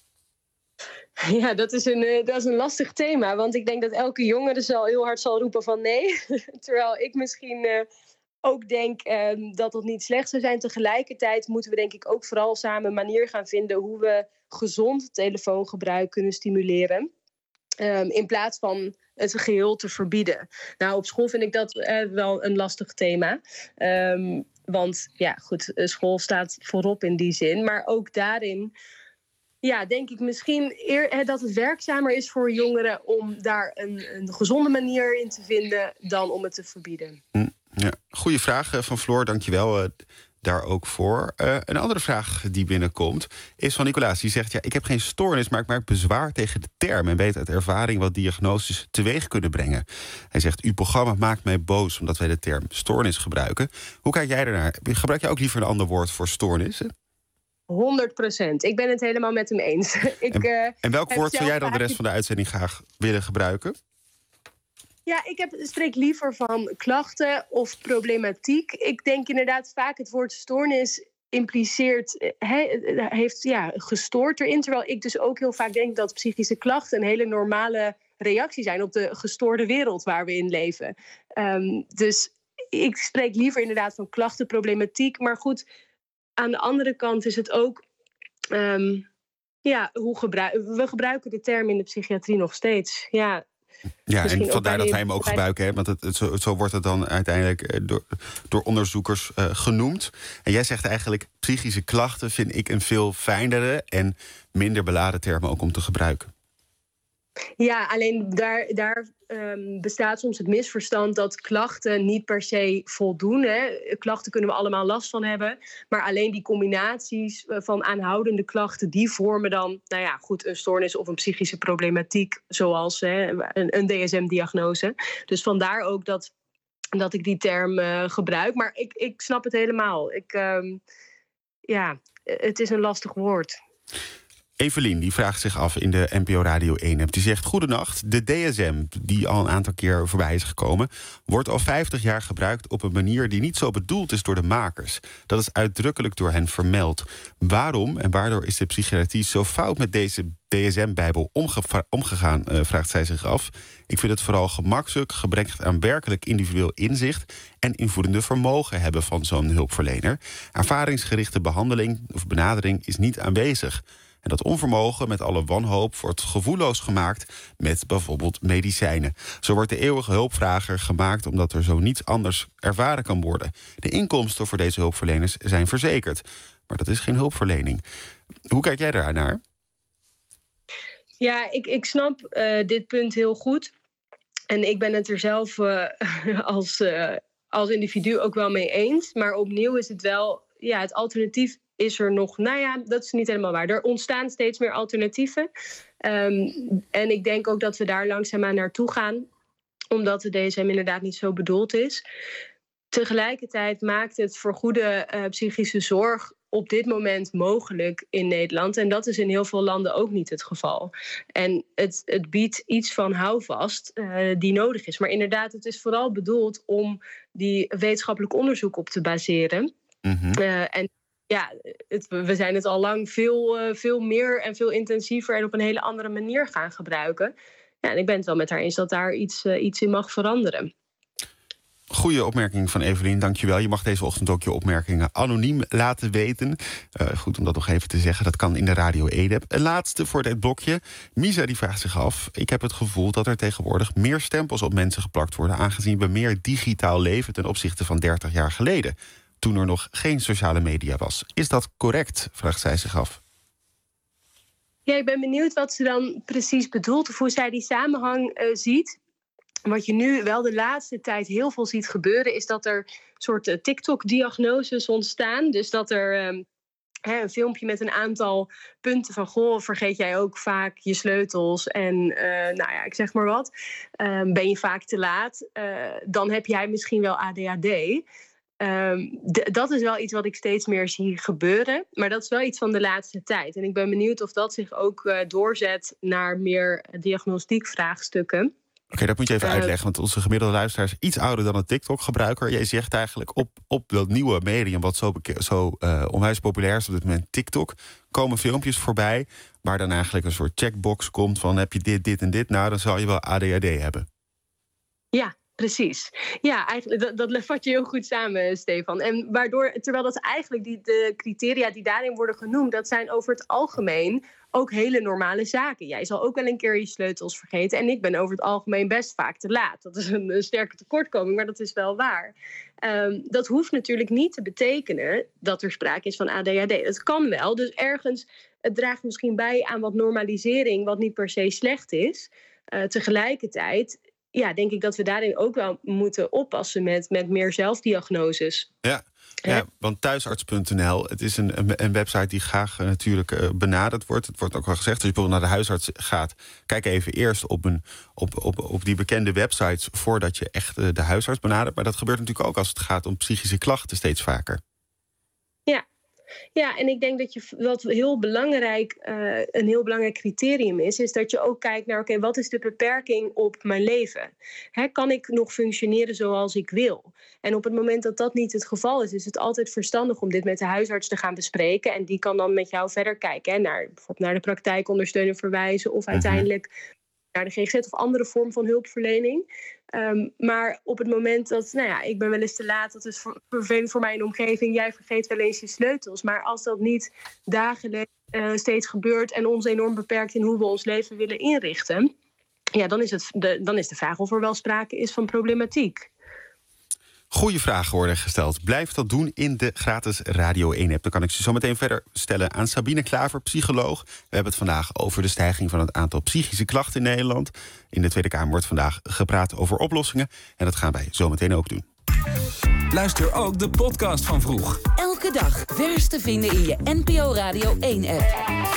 Ja, dat is een lastig thema. Want ik denk dat elke jongere heel hard zal roepen van nee. Terwijl ik misschien ook denk dat dat niet slecht zou zijn. Tegelijkertijd moeten we denk ik ook vooral samen een manier gaan vinden hoe we gezond telefoongebruik kunnen stimuleren. In plaats van het geheel te verbieden. Nou, op school vind ik dat wel een lastig thema. Want ja, goed, school staat voorop in die zin. Maar ook daarin denk ik misschien dat het werkzamer is voor jongeren om daar een gezonde manier in te vinden dan om het te verbieden. Ja, goeie vraag van Floor, dankjewel daar ook voor. Een andere vraag die binnenkomt is van Nicolaas. Die zegt, ik heb geen stoornis, maar ik maak bezwaar tegen de term en weet uit ervaring wat diagnoses teweeg kunnen brengen. Hij zegt, uw programma maakt mij boos omdat wij de term stoornis gebruiken. Hoe kijk jij ernaar? Gebruik jij ook liever een ander woord voor stoornissen? 100%. Ik ben het helemaal met hem eens. En welk woord zou jij dan de rest van de uitzending graag willen gebruiken? Ja, ik spreek liever van klachten of problematiek. Ik denk inderdaad vaak het woord stoornis impliceert, heeft gestoord erin. Terwijl ik dus ook heel vaak denk dat psychische klachten een hele normale reactie zijn op de gestoorde wereld waar we in leven. Dus ik spreek liever inderdaad van klachten, problematiek. Maar goed, aan de andere kant is het ook we gebruiken de term in de psychiatrie nog steeds. Ja, en vandaar dat wij hem ook gebruiken. Hè? Want zo wordt het dan uiteindelijk door onderzoekers genoemd. En jij zegt eigenlijk, psychische klachten vind ik een veel fijnere en minder beladen term ook om te gebruiken. Ja, alleen daar bestaat soms het misverstand dat klachten niet per se voldoen. Hè. Klachten kunnen we allemaal last van hebben. Maar alleen die combinaties van aanhoudende klachten, die vormen dan een stoornis of een psychische problematiek, zoals een DSM-diagnose. Dus vandaar ook dat ik die term gebruik. Maar ik snap het helemaal. Het is een lastig woord. Evelien die vraagt zich af in de NPO Radio 1-app. Die zegt, goedenacht, de DSM, die al een aantal keer voorbij is gekomen, wordt al 50 jaar gebruikt op een manier die niet zo bedoeld is door de makers. Dat is uitdrukkelijk door hen vermeld. Waarom en waardoor is de psychiatrie zo fout met deze DSM-bijbel omgegaan, vraagt zij zich af. Ik vind het vooral gemakzucht, gebrek aan werkelijk individueel inzicht en invoerende vermogen hebben van zo'n hulpverlener. Ervaringsgerichte behandeling of benadering is niet aanwezig. En dat onvermogen met alle wanhoop wordt gevoelloos gemaakt met bijvoorbeeld medicijnen. Zo wordt de eeuwige hulpvrager gemaakt omdat er zo niets anders ervaren kan worden. De inkomsten voor deze hulpverleners zijn verzekerd. Maar dat is geen hulpverlening. Hoe kijk jij daar naar? Ja, ik snap dit punt heel goed. En ik ben het er zelf als individu ook wel mee eens. Maar opnieuw is het wel, het alternatief is er nog, dat is niet helemaal waar. Er ontstaan steeds meer alternatieven. En ik denk ook dat we daar langzaamaan naartoe gaan, omdat de DSM inderdaad niet zo bedoeld is. Tegelijkertijd maakt het voor goede psychische zorg op dit moment mogelijk in Nederland. En dat is in heel veel landen ook niet het geval. En het biedt iets van houvast die nodig is. Maar inderdaad, het is vooral bedoeld om die wetenschappelijk onderzoek op te baseren. Mm-hmm. We zijn het al lang veel meer en veel intensiever en op een hele andere manier gaan gebruiken. Ja, en ik ben het wel met haar eens dat daar iets in mag veranderen. Goeie opmerking van Evelien, dankjewel. Je mag deze ochtend ook je opmerkingen anoniem laten weten. Goed om dat nog even te zeggen, dat kan in de Radio 1-app. Een laatste voor dit blokje. Misa die vraagt zich af: ik heb het gevoel dat er tegenwoordig meer stempels op mensen geplakt worden, aangezien we meer digitaal leven ten opzichte van 30 jaar geleden, toen er nog geen sociale media was. Is dat correct? Vraagt zij zich af. Ja, ik ben benieuwd wat ze dan precies bedoelt, of hoe zij die samenhang ziet. Wat je nu wel de laatste tijd heel veel ziet gebeuren, is dat er soort TikTok-diagnoses ontstaan. Dus dat er een filmpje met een aantal punten van: goh, vergeet jij ook vaak je sleutels en ik zeg maar wat. Ben je vaak te laat, dan heb jij misschien wel ADHD. Dat is wel iets wat ik steeds meer zie gebeuren. Maar dat is wel iets van de laatste tijd. En ik ben benieuwd of dat zich ook doorzet naar meer diagnostiek vraagstukken. Oké, dat moet je even uitleggen, want onze gemiddelde luisteraar is iets ouder dan een TikTok-gebruiker. Jij zegt eigenlijk op dat nieuwe medium, wat zo onwijs populair is op dit moment, TikTok, komen filmpjes voorbij waar dan eigenlijk een soort checkbox komt van: heb je dit en dit? Nou, dan zal je wel ADHD hebben. Ja, precies. Ja, eigenlijk, dat vat je heel goed samen, Stefan. En terwijl dat eigenlijk de criteria die daarin worden genoemd, dat zijn over het algemeen ook hele normale zaken. Jij zal ook wel een keer je sleutels vergeten. En ik ben over het algemeen best vaak te laat. Dat is een sterke tekortkoming, maar dat is wel waar. Dat hoeft natuurlijk niet te betekenen dat er sprake is van ADHD. Dat kan wel. Dus ergens, het draagt misschien bij aan wat normalisering, wat niet per se slecht is. Tegelijkertijd denk ik dat we daarin ook wel moeten oppassen met meer zelfdiagnoses. Ja, want thuisarts.nl, het is een website die graag natuurlijk benaderd wordt. Het wordt ook al gezegd, als je bijvoorbeeld naar de huisarts gaat, kijk even eerst op die bekende websites voordat je echt de huisarts benadert. Maar dat gebeurt natuurlijk ook als het gaat om psychische klachten steeds vaker. Ja, en ik denk dat wat een heel belangrijk criterium is dat je ook kijkt naar, oké, wat is de beperking op mijn leven? Kan ik nog functioneren zoals ik wil? En op het moment dat dat niet het geval is het altijd verstandig om dit met de huisarts te gaan bespreken. En die kan dan met jou verder kijken, bijvoorbeeld naar de praktijkondersteuner verwijzen of uiteindelijk naar de GGZ of andere vorm van hulpverlening. Maar op het moment dat, ik ben wel eens te laat, dat is vervelend voor mijn omgeving, jij vergeet wel eens je sleutels. Maar als dat niet dagelijks steeds gebeurt en ons enorm beperkt in hoe we ons leven willen inrichten, dan is de vraag of er wel sprake is van problematiek. Goeie vragen worden gesteld. Blijf dat doen in de gratis Radio 1-app. Dan kan ik ze zo meteen verder stellen aan Sabine Klaver, psycholoog. We hebben het vandaag over de stijging van het aantal psychische klachten in Nederland. In de Tweede Kamer wordt vandaag gepraat over oplossingen. En dat gaan wij zo meteen ook doen. Luister ook de podcast van Vroeg. Elke dag vers te vinden in je NPO Radio 1-app.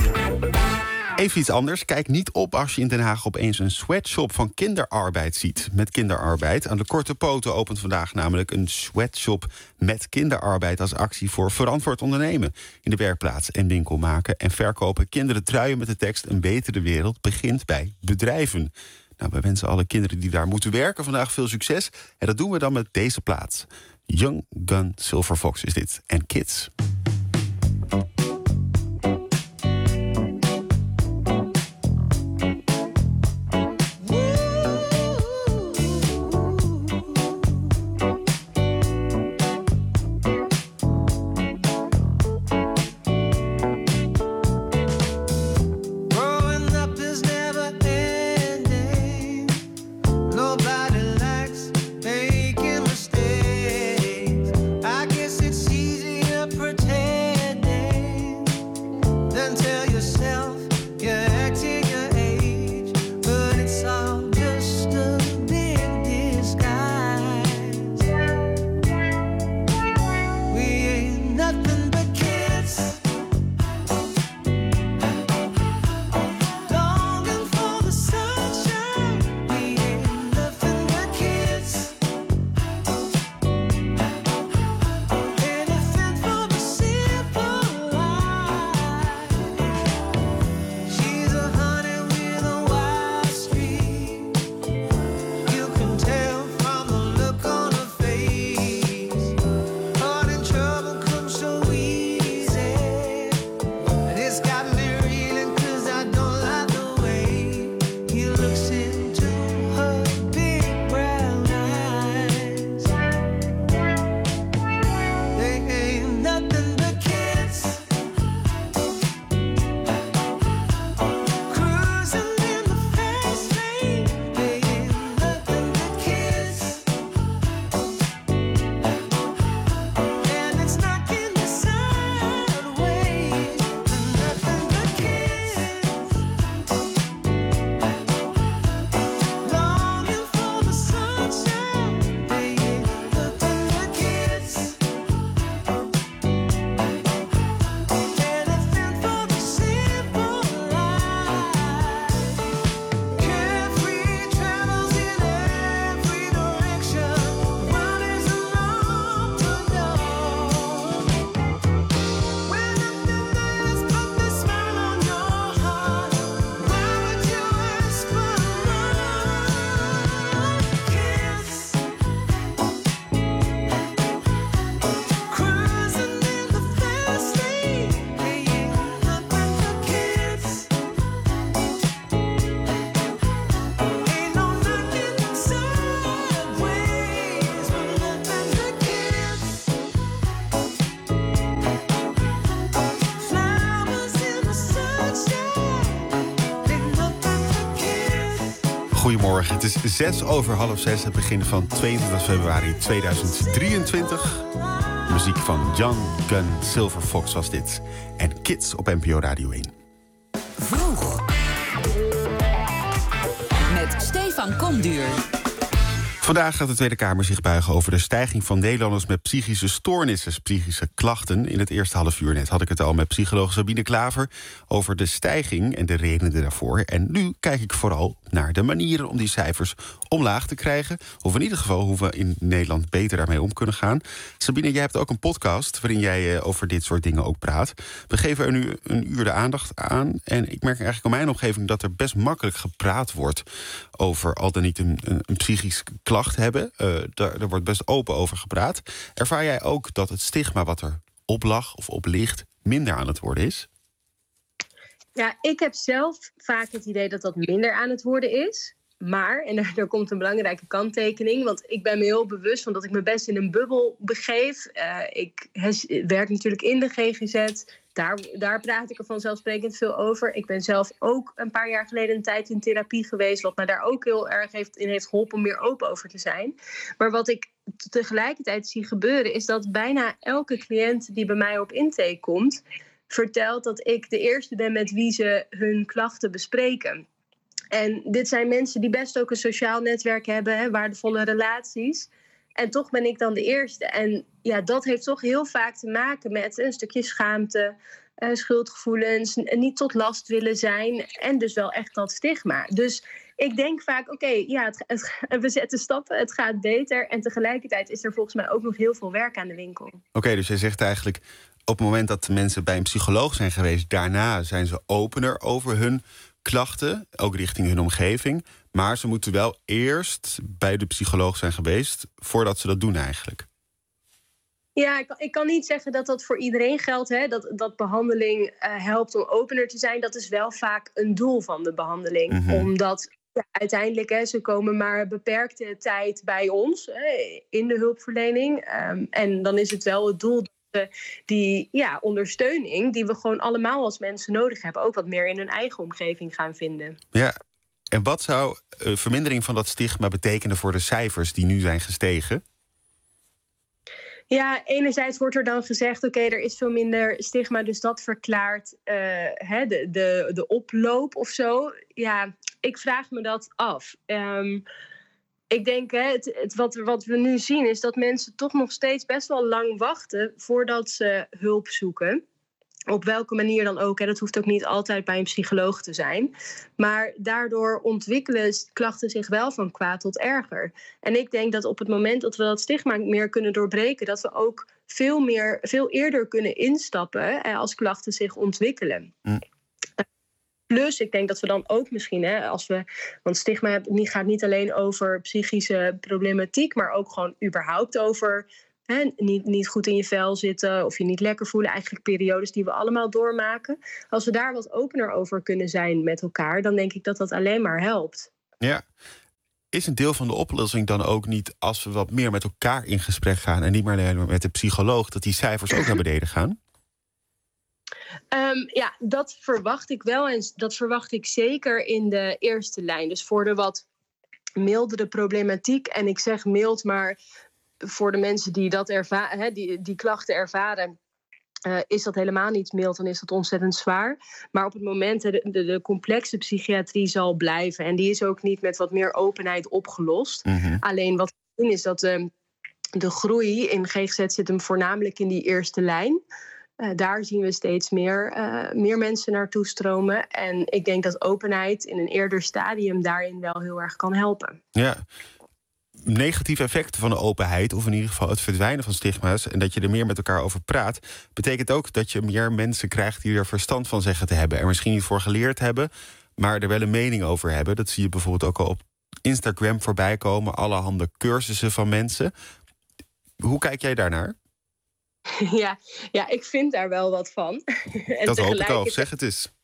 Even iets anders. Kijk niet op als je in Den Haag opeens een sweatshop van kinderarbeid ziet. Met kinderarbeid. Aan de Korte Poten opent vandaag namelijk een sweatshop met kinderarbeid als actie voor verantwoord ondernemen. In de werkplaats en winkel maken en verkopen kinderen truien met de tekst: een betere wereld begint bij bedrijven. Nou, wij wensen alle kinderen die daar moeten werken vandaag veel succes. En dat doen we dan met deze plaat. Young Gun Silver Fox is dit. En Kids. Making mistakes. I guess it's easy to pretend. Goedemorgen, het is 6:06, het begin van 22 februari 2023. Muziek van John Gunn, Silver Fox was dit. En Kids op NPO Radio 1. Vroeg. Met Stefan Komduur. Vandaag gaat de Tweede Kamer zich buigen over de stijging van Nederlanders met psychische stoornissen, psychische klachten. In het eerste half uur net had ik het al met psycholoog Sabine Klaver over de stijging en de redenen daarvoor. En nu kijk ik vooral naar de manieren om die cijfers omlaag te krijgen. Of in ieder geval hoe we in Nederland beter daarmee om kunnen gaan. Sabine, jij hebt ook een podcast waarin jij over dit soort dingen ook praat. We geven er nu een uur de aandacht aan. En ik merk eigenlijk in mijn omgeving dat er best makkelijk gepraat wordt over al dan niet een psychisch klacht hebben. Daar wordt best open over gepraat. Ervaar jij ook dat het stigma wat er op lag of op ligt minder aan het worden is? Ja, ik heb zelf vaak het idee dat dat minder aan het worden is. Maar, en daar komt een belangrijke kanttekening, want ik ben me heel bewust van dat ik me best in een bubbel begeef. Ik werk natuurlijk in de GGZ. Daar praat ik er vanzelfsprekend veel over. Ik ben zelf ook een paar jaar geleden een tijd in therapie geweest, wat me daar ook heel erg in heeft geholpen om meer open over te zijn. Maar wat ik tegelijkertijd zie gebeuren, is dat bijna elke cliënt die bij mij op intake komt, vertelt dat ik de eerste ben met wie ze hun klachten bespreken. En dit zijn mensen die best ook een sociaal netwerk hebben, waardevolle relaties. En toch ben ik dan de eerste. En ja, dat heeft toch heel vaak te maken met een stukje schaamte, schuldgevoelens, niet tot last willen zijn en dus wel echt dat stigma. Dus ik denk vaak, we zetten stappen, het gaat beter. En tegelijkertijd is er volgens mij ook nog heel veel werk aan de winkel. Oké, dus jij zegt eigenlijk, op het moment dat mensen bij een psycholoog zijn geweest, daarna zijn ze opener over hun klachten, ook richting hun omgeving. Maar ze moeten wel eerst bij de psycholoog zijn geweest voordat ze dat doen eigenlijk. Ja, ik kan niet zeggen dat dat voor iedereen geldt. Hè? Dat behandeling helpt om opener te zijn. Dat is wel vaak een doel van de behandeling. Mm-hmm. Omdat uiteindelijk, ze komen maar een beperkte tijd bij ons in de hulpverlening. En dan is het wel het doel die ondersteuning die we gewoon allemaal als mensen nodig hebben, ook wat meer in hun eigen omgeving gaan vinden. Ja, en wat zou vermindering van dat stigma betekenen voor de cijfers die nu zijn gestegen? Ja, enerzijds wordt er dan gezegd, er is veel minder stigma, dus dat verklaart de oploop of zo. Ja, ik vraag me dat af. Ik denk, wat we nu zien is dat mensen toch nog steeds best wel lang wachten voordat ze hulp zoeken. Op welke manier dan ook. Dat hoeft ook niet altijd bij een psycholoog te zijn. Maar daardoor ontwikkelen klachten zich wel van kwaad tot erger. En ik denk dat op het moment dat we dat stigma meer kunnen doorbreken, dat we ook veel eerder kunnen instappen als klachten zich ontwikkelen. Plus, ik denk dat we dan ook misschien, want stigma gaat niet alleen over psychische problematiek, maar ook gewoon überhaupt over niet goed in je vel zitten of je niet lekker voelen. Eigenlijk periodes die we allemaal doormaken. Als we daar wat opener over kunnen zijn met elkaar, dan denk ik dat dat alleen maar helpt. Ja. Is een deel van de oplossing dan ook niet, als we wat meer met elkaar in gesprek gaan en niet meer alleen met de psycholoog, dat die cijfers ook naar beneden gaan? Dat verwacht ik wel en dat verwacht ik zeker in de eerste lijn. Dus voor de wat mildere problematiek, en ik zeg mild, maar voor de mensen die dat die klachten ervaren, is dat helemaal niet mild, dan is dat ontzettend zwaar. Maar op het moment, de complexe psychiatrie zal blijven. En die is ook niet met wat meer openheid opgelost. Mm-hmm. Alleen wat we zien is dat de groei in GGZ zit hem voornamelijk in die eerste lijn. Daar zien we steeds meer mensen naartoe stromen. En ik denk dat openheid in een eerder stadium daarin wel heel erg kan helpen. Ja. Negatieve effecten van de openheid, of in ieder geval het verdwijnen van stigma's, en dat je er meer met elkaar over praat, betekent ook dat je meer mensen krijgt die er verstand van zeggen te hebben. Er misschien niet voor geleerd hebben, maar er wel een mening over hebben. Dat zie je bijvoorbeeld ook al op Instagram voorbij komen. Allerhande cursussen van mensen. Hoe kijk jij daarnaar? Ja, ik vind daar wel wat van. En dat hoop ik al, zeg het eens.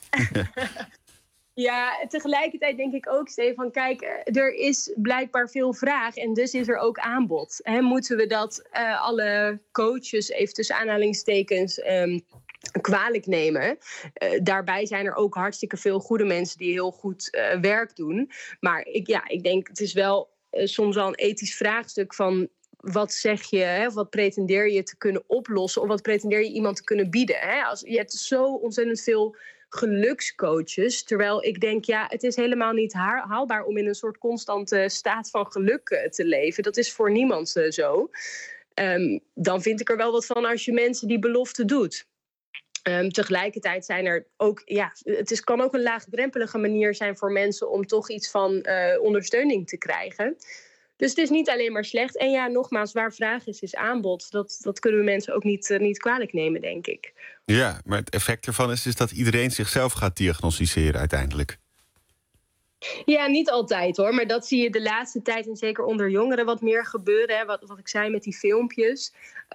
Ja, tegelijkertijd denk ik ook, Stefan, kijk, er is blijkbaar veel vraag en dus is er ook aanbod. Moeten we dat alle coaches, even tussen aanhalingstekens, kwalijk nemen. Daarbij zijn er ook hartstikke veel goede mensen die heel goed werk doen. Maar ik denk, het is wel soms al een ethisch vraagstuk van wat zeg je, hè, of wat pretendeer je te kunnen oplossen, of wat pretendeer je iemand te kunnen bieden. Hè? Je hebt zo ontzettend veel gelukscoaches, terwijl ik denk, het is helemaal niet haalbaar om in een soort constante staat van geluk te leven. Dat is voor niemand zo. Dan vind ik er wel wat van als je mensen die belofte doet. Tegelijkertijd zijn er ook, kan ook een laagdrempelige manier zijn voor mensen om toch iets van ondersteuning te krijgen. Dus het is niet alleen maar slecht. En nogmaals, waar vraag is aanbod. Dat kunnen we mensen ook niet kwalijk nemen, denk ik. Ja, maar het effect ervan is dat iedereen zichzelf gaat diagnosticeren uiteindelijk. Ja, niet altijd hoor. Maar dat zie je de laatste tijd en zeker onder jongeren wat meer gebeuren. Hè, wat ik zei met die filmpjes.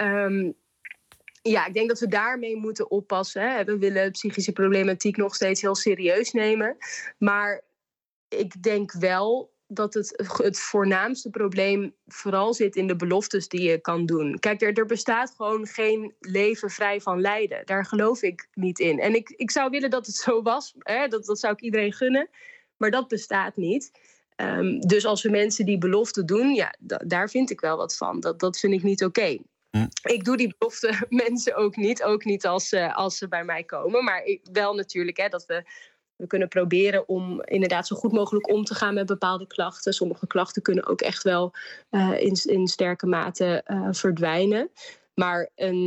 Ik denk dat we daarmee moeten oppassen. Hè. We willen psychische problematiek nog steeds heel serieus nemen. Maar ik denk wel dat het voornaamste probleem vooral zit in de beloftes die je kan doen. Kijk, er bestaat gewoon geen leven vrij van lijden. Daar geloof ik niet in. En ik zou willen dat het zo was. Hè? Dat zou ik iedereen gunnen. Maar dat bestaat niet. Dus als we mensen die belofte doen, daar vind ik wel wat van. Dat vind ik niet oké. Ik doe die belofte mensen ook niet. Ook niet als ze bij mij komen. Maar wel natuurlijk dat we kunnen proberen om inderdaad zo goed mogelijk om te gaan met bepaalde klachten. Sommige klachten kunnen ook echt wel in sterke mate verdwijnen. Maar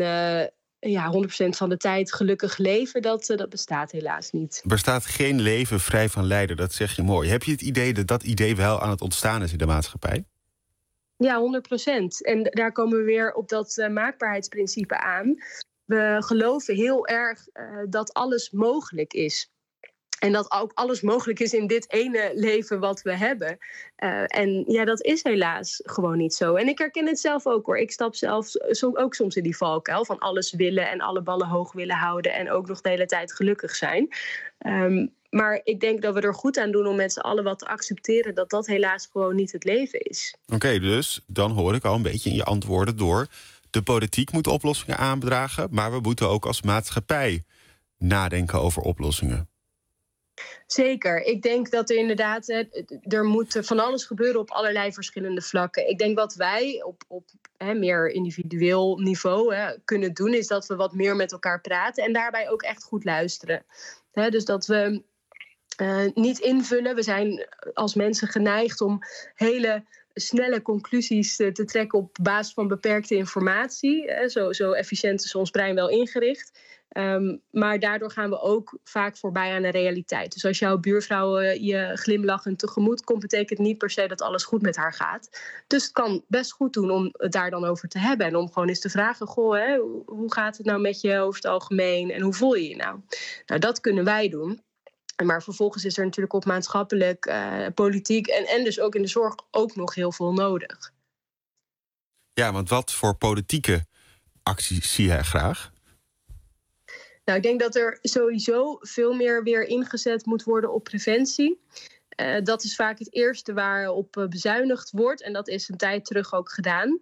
100% van de tijd gelukkig leven, dat bestaat helaas niet. Er bestaat geen leven vrij van lijden, dat zeg je mooi. Heb je het idee dat idee wel aan het ontstaan is in de maatschappij? Ja, 100%. En daar komen we weer op dat maakbaarheidsprincipe aan. We geloven heel erg dat alles mogelijk is. En dat ook alles mogelijk is in dit ene leven wat we hebben. Dat is helaas gewoon niet zo. En ik herken het zelf ook hoor. Ik stap zelf ook soms in die valkuil van alles willen en alle ballen hoog willen houden en ook nog de hele tijd gelukkig zijn. Maar ik denk dat we er goed aan doen om met z'n allen wat te accepteren dat dat helaas gewoon niet het leven is. Oké, dus dan hoor ik al een beetje in je antwoorden door. De politiek moet oplossingen aandragen, maar we moeten ook als maatschappij nadenken over oplossingen. Zeker. Ik denk dat er inderdaad er moet van alles gebeuren op allerlei verschillende vlakken. Ik denk wat wij op meer individueel niveau kunnen doen, is dat we wat meer met elkaar praten en daarbij ook echt goed luisteren. Dus dat we niet invullen. We zijn als mensen geneigd om hele snelle conclusies te trekken op basis van beperkte informatie. Zo efficiënt is ons brein wel ingericht. Maar daardoor gaan we ook vaak voorbij aan de realiteit. Dus als jouw buurvrouw je glimlachend tegemoet komt, betekent niet per se dat alles goed met haar gaat. Dus het kan best goed doen om het daar dan over te hebben. En om gewoon eens te vragen, hoe gaat het nou met je over het algemeen? En hoe voel je je nou? Nou, dat kunnen wij doen. Maar vervolgens is er natuurlijk op maatschappelijk, politiek en dus ook in de zorg ook nog heel veel nodig. Ja, want wat voor politieke acties zie jij graag? Nou, ik denk dat er sowieso veel meer weer ingezet moet worden op preventie. Dat is vaak het eerste waarop bezuinigd wordt. En dat is een tijd terug ook gedaan.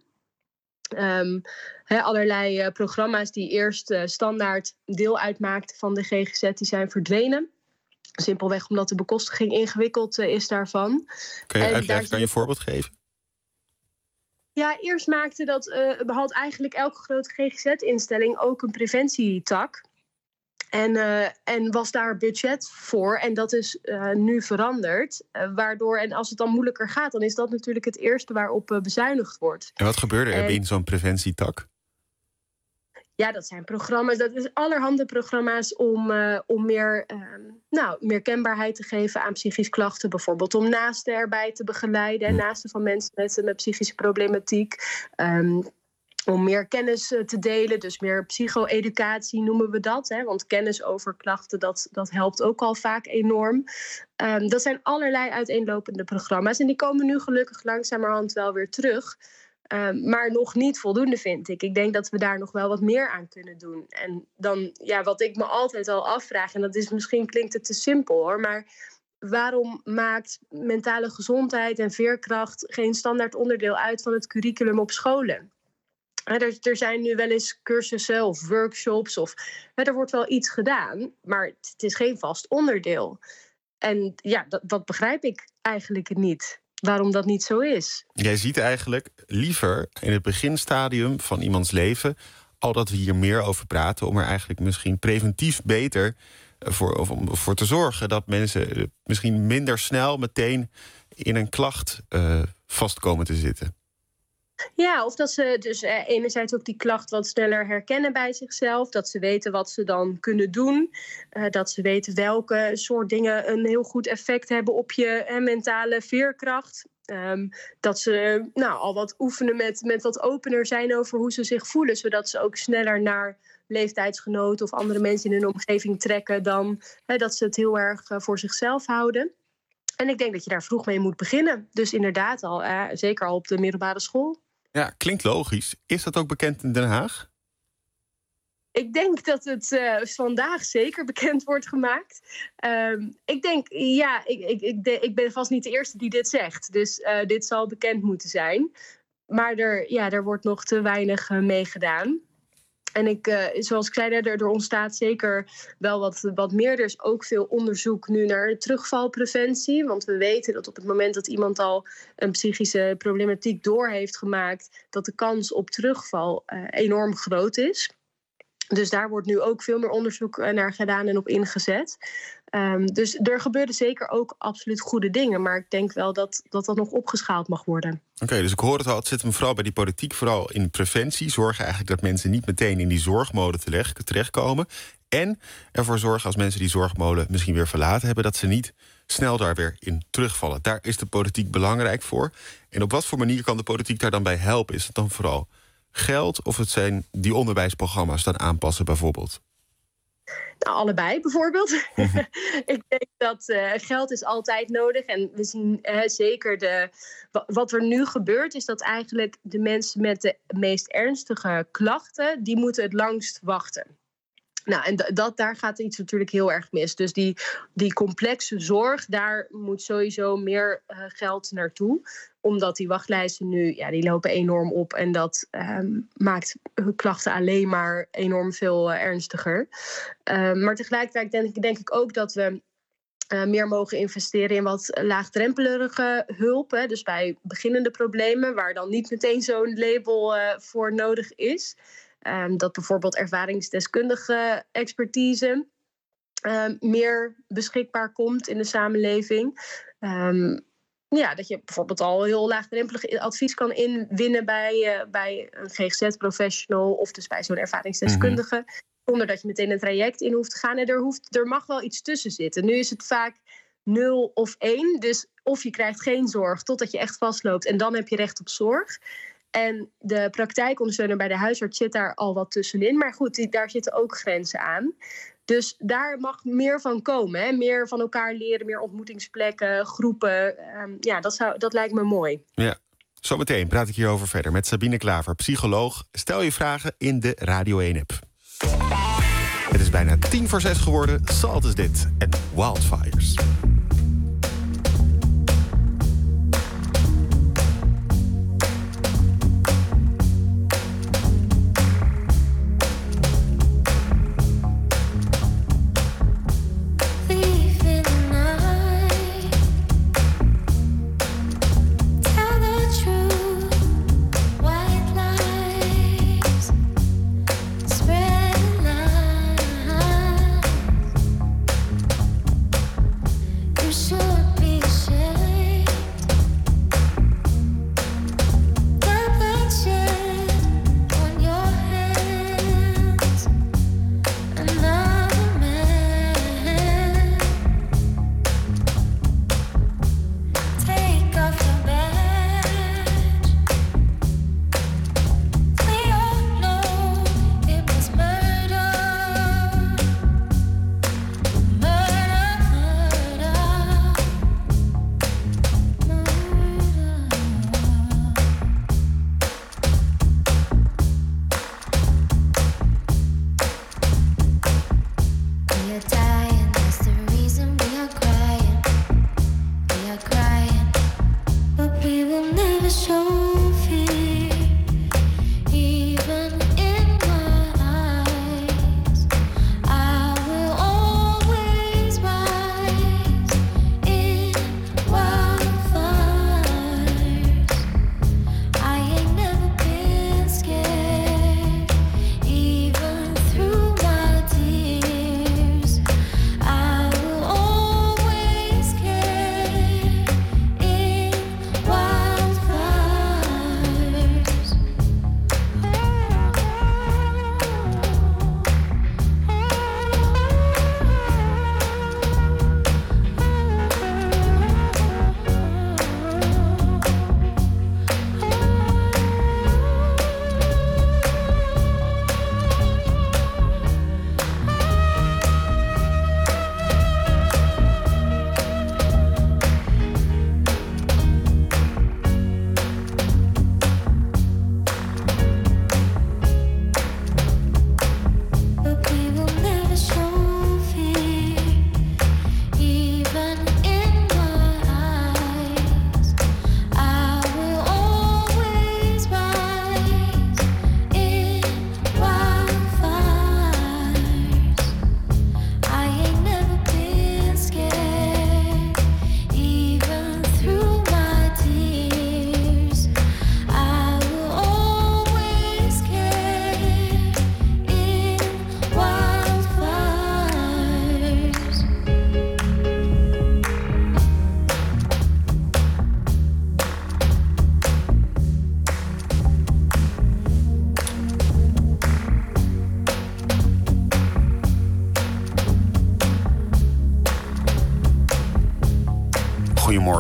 Allerlei programma's die eerst standaard deel uitmaakten van de GGZ, die zijn verdwenen. Simpelweg omdat de bekostiging ingewikkeld is daarvan. Kun je uitleggen, kan je een voorbeeld geven? Ja, eerst had eigenlijk elke grote GGZ-instelling ook een preventietak. En was daar budget voor. En dat is nu veranderd. Waardoor, en als het dan moeilijker gaat, dan is dat natuurlijk het eerste waarop bezuinigd wordt. En wat gebeurde er in zo'n preventietak? Ja, dat zijn programma's. Dat is allerhande programma's om meer kenbaarheid te geven aan psychische klachten. Bijvoorbeeld om naasten erbij te begeleiden. Naasten van mensen met psychische problematiek. Om meer kennis te delen, dus meer psycho-educatie noemen we dat. Want kennis over klachten, dat helpt ook al vaak enorm. Dat zijn allerlei uiteenlopende programma's. En die komen nu gelukkig langzamerhand wel weer terug. Maar nog niet voldoende, vind ik. Ik denk dat we daar nog wel wat meer aan kunnen doen. En dan, wat ik me altijd al afvraag, en dat is misschien klinkt het te simpel hoor, maar waarom maakt mentale gezondheid en veerkracht geen standaard onderdeel uit van het curriculum op scholen? Er zijn nu wel eens cursussen of workshops of er wordt wel iets gedaan, maar het is geen vast onderdeel. En ja, dat begrijp ik eigenlijk niet. Waarom dat niet zo is. Jij ziet eigenlijk liever in het beginstadium van iemands leven al dat we hier meer over praten, om er eigenlijk misschien preventief beter voor te zorgen dat mensen misschien minder snel meteen in een klacht vast komen te zitten. Ja, of dat ze dus enerzijds ook die klacht wat sneller herkennen bij zichzelf. Dat ze weten wat ze dan kunnen doen. Dat ze weten welke soort dingen een heel goed effect hebben op je mentale veerkracht. Dat ze al wat oefenen met wat opener zijn over hoe ze zich voelen. Zodat ze ook sneller naar leeftijdsgenoten of andere mensen in hun omgeving trekken dan dat ze het heel erg voor zichzelf houden. En ik denk dat je daar vroeg mee moet beginnen. Dus inderdaad al, zeker al op de middelbare school. Ja, klinkt logisch. Is dat ook bekend in Den Haag? Ik denk dat het vandaag zeker bekend wordt gemaakt. Ik denk, ik ben vast niet de eerste die dit zegt. Dus dit zal bekend moeten zijn. Maar er wordt nog te weinig mee gedaan. En zoals ik zei, er ontstaat zeker wel wat meer. Er is ook veel onderzoek nu naar terugvalpreventie. Want we weten dat op het moment dat iemand al een psychische problematiek door heeft gemaakt, dat de kans op terugval enorm groot is. Dus daar wordt nu ook veel meer onderzoek naar gedaan en op ingezet. Dus er gebeuren zeker ook absoluut goede dingen. Maar ik denk wel dat nog opgeschaald mag worden. Oké, dus ik hoor het al. Het zit hem vooral bij die politiek, vooral in preventie. Zorgen eigenlijk dat mensen niet meteen in die zorgmode terechtkomen. En ervoor zorgen als mensen die zorgmolen misschien weer verlaten hebben, dat ze niet snel daar weer in terugvallen. Daar is de politiek belangrijk voor. En op wat voor manier kan de politiek daar dan bij helpen? Is het dan vooral geld of het zijn die onderwijsprogramma's dan aanpassen bijvoorbeeld? Nou, allebei bijvoorbeeld. Ik denk dat geld is altijd nodig. En we zien zeker wat er nu gebeurt, is dat eigenlijk de mensen met de meest ernstige klachten, die moeten het langst wachten. Nou, en daar gaat iets natuurlijk heel erg mis. Dus die complexe zorg, daar moet sowieso meer geld naartoe. Omdat die wachtlijsten nu, die lopen enorm op. En dat maakt klachten alleen maar enorm veel ernstiger. Maar tegelijkertijd denk ik ook dat we meer mogen investeren in wat laagdrempelige hulp. Dus bij beginnende problemen, waar dan niet meteen zo'n label voor nodig is. Dat bijvoorbeeld ervaringsdeskundige expertise meer beschikbaar komt in de samenleving. Dat je bijvoorbeeld al heel laagdrempelig advies kan inwinnen bij een GGZ-professional of dus bij zo'n ervaringsdeskundige. Zonder dat je meteen een traject in hoeft te gaan. En er mag wel iets tussen zitten. Nu is het vaak 0 of 1. Dus of je krijgt geen zorg totdat je echt vastloopt en dan heb je recht op zorg. En de praktijkondersteuner bij de huisarts zit daar al wat tussenin. Maar goed, daar zitten ook grenzen aan. Dus daar mag meer van komen. Hè? Meer van elkaar leren, meer ontmoetingsplekken, groepen. Dat lijkt me mooi. Ja, zometeen praat ik hierover verder met Sabine Klaver, psycholoog. Stel je vragen in de Radio 1-app. Het is bijna 5:50 geworden. Salt is dit en Wildfires. Show fear.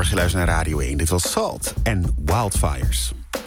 Goedemorgen, je luistert naar Radio 1. Dit was Salt en Wildfires.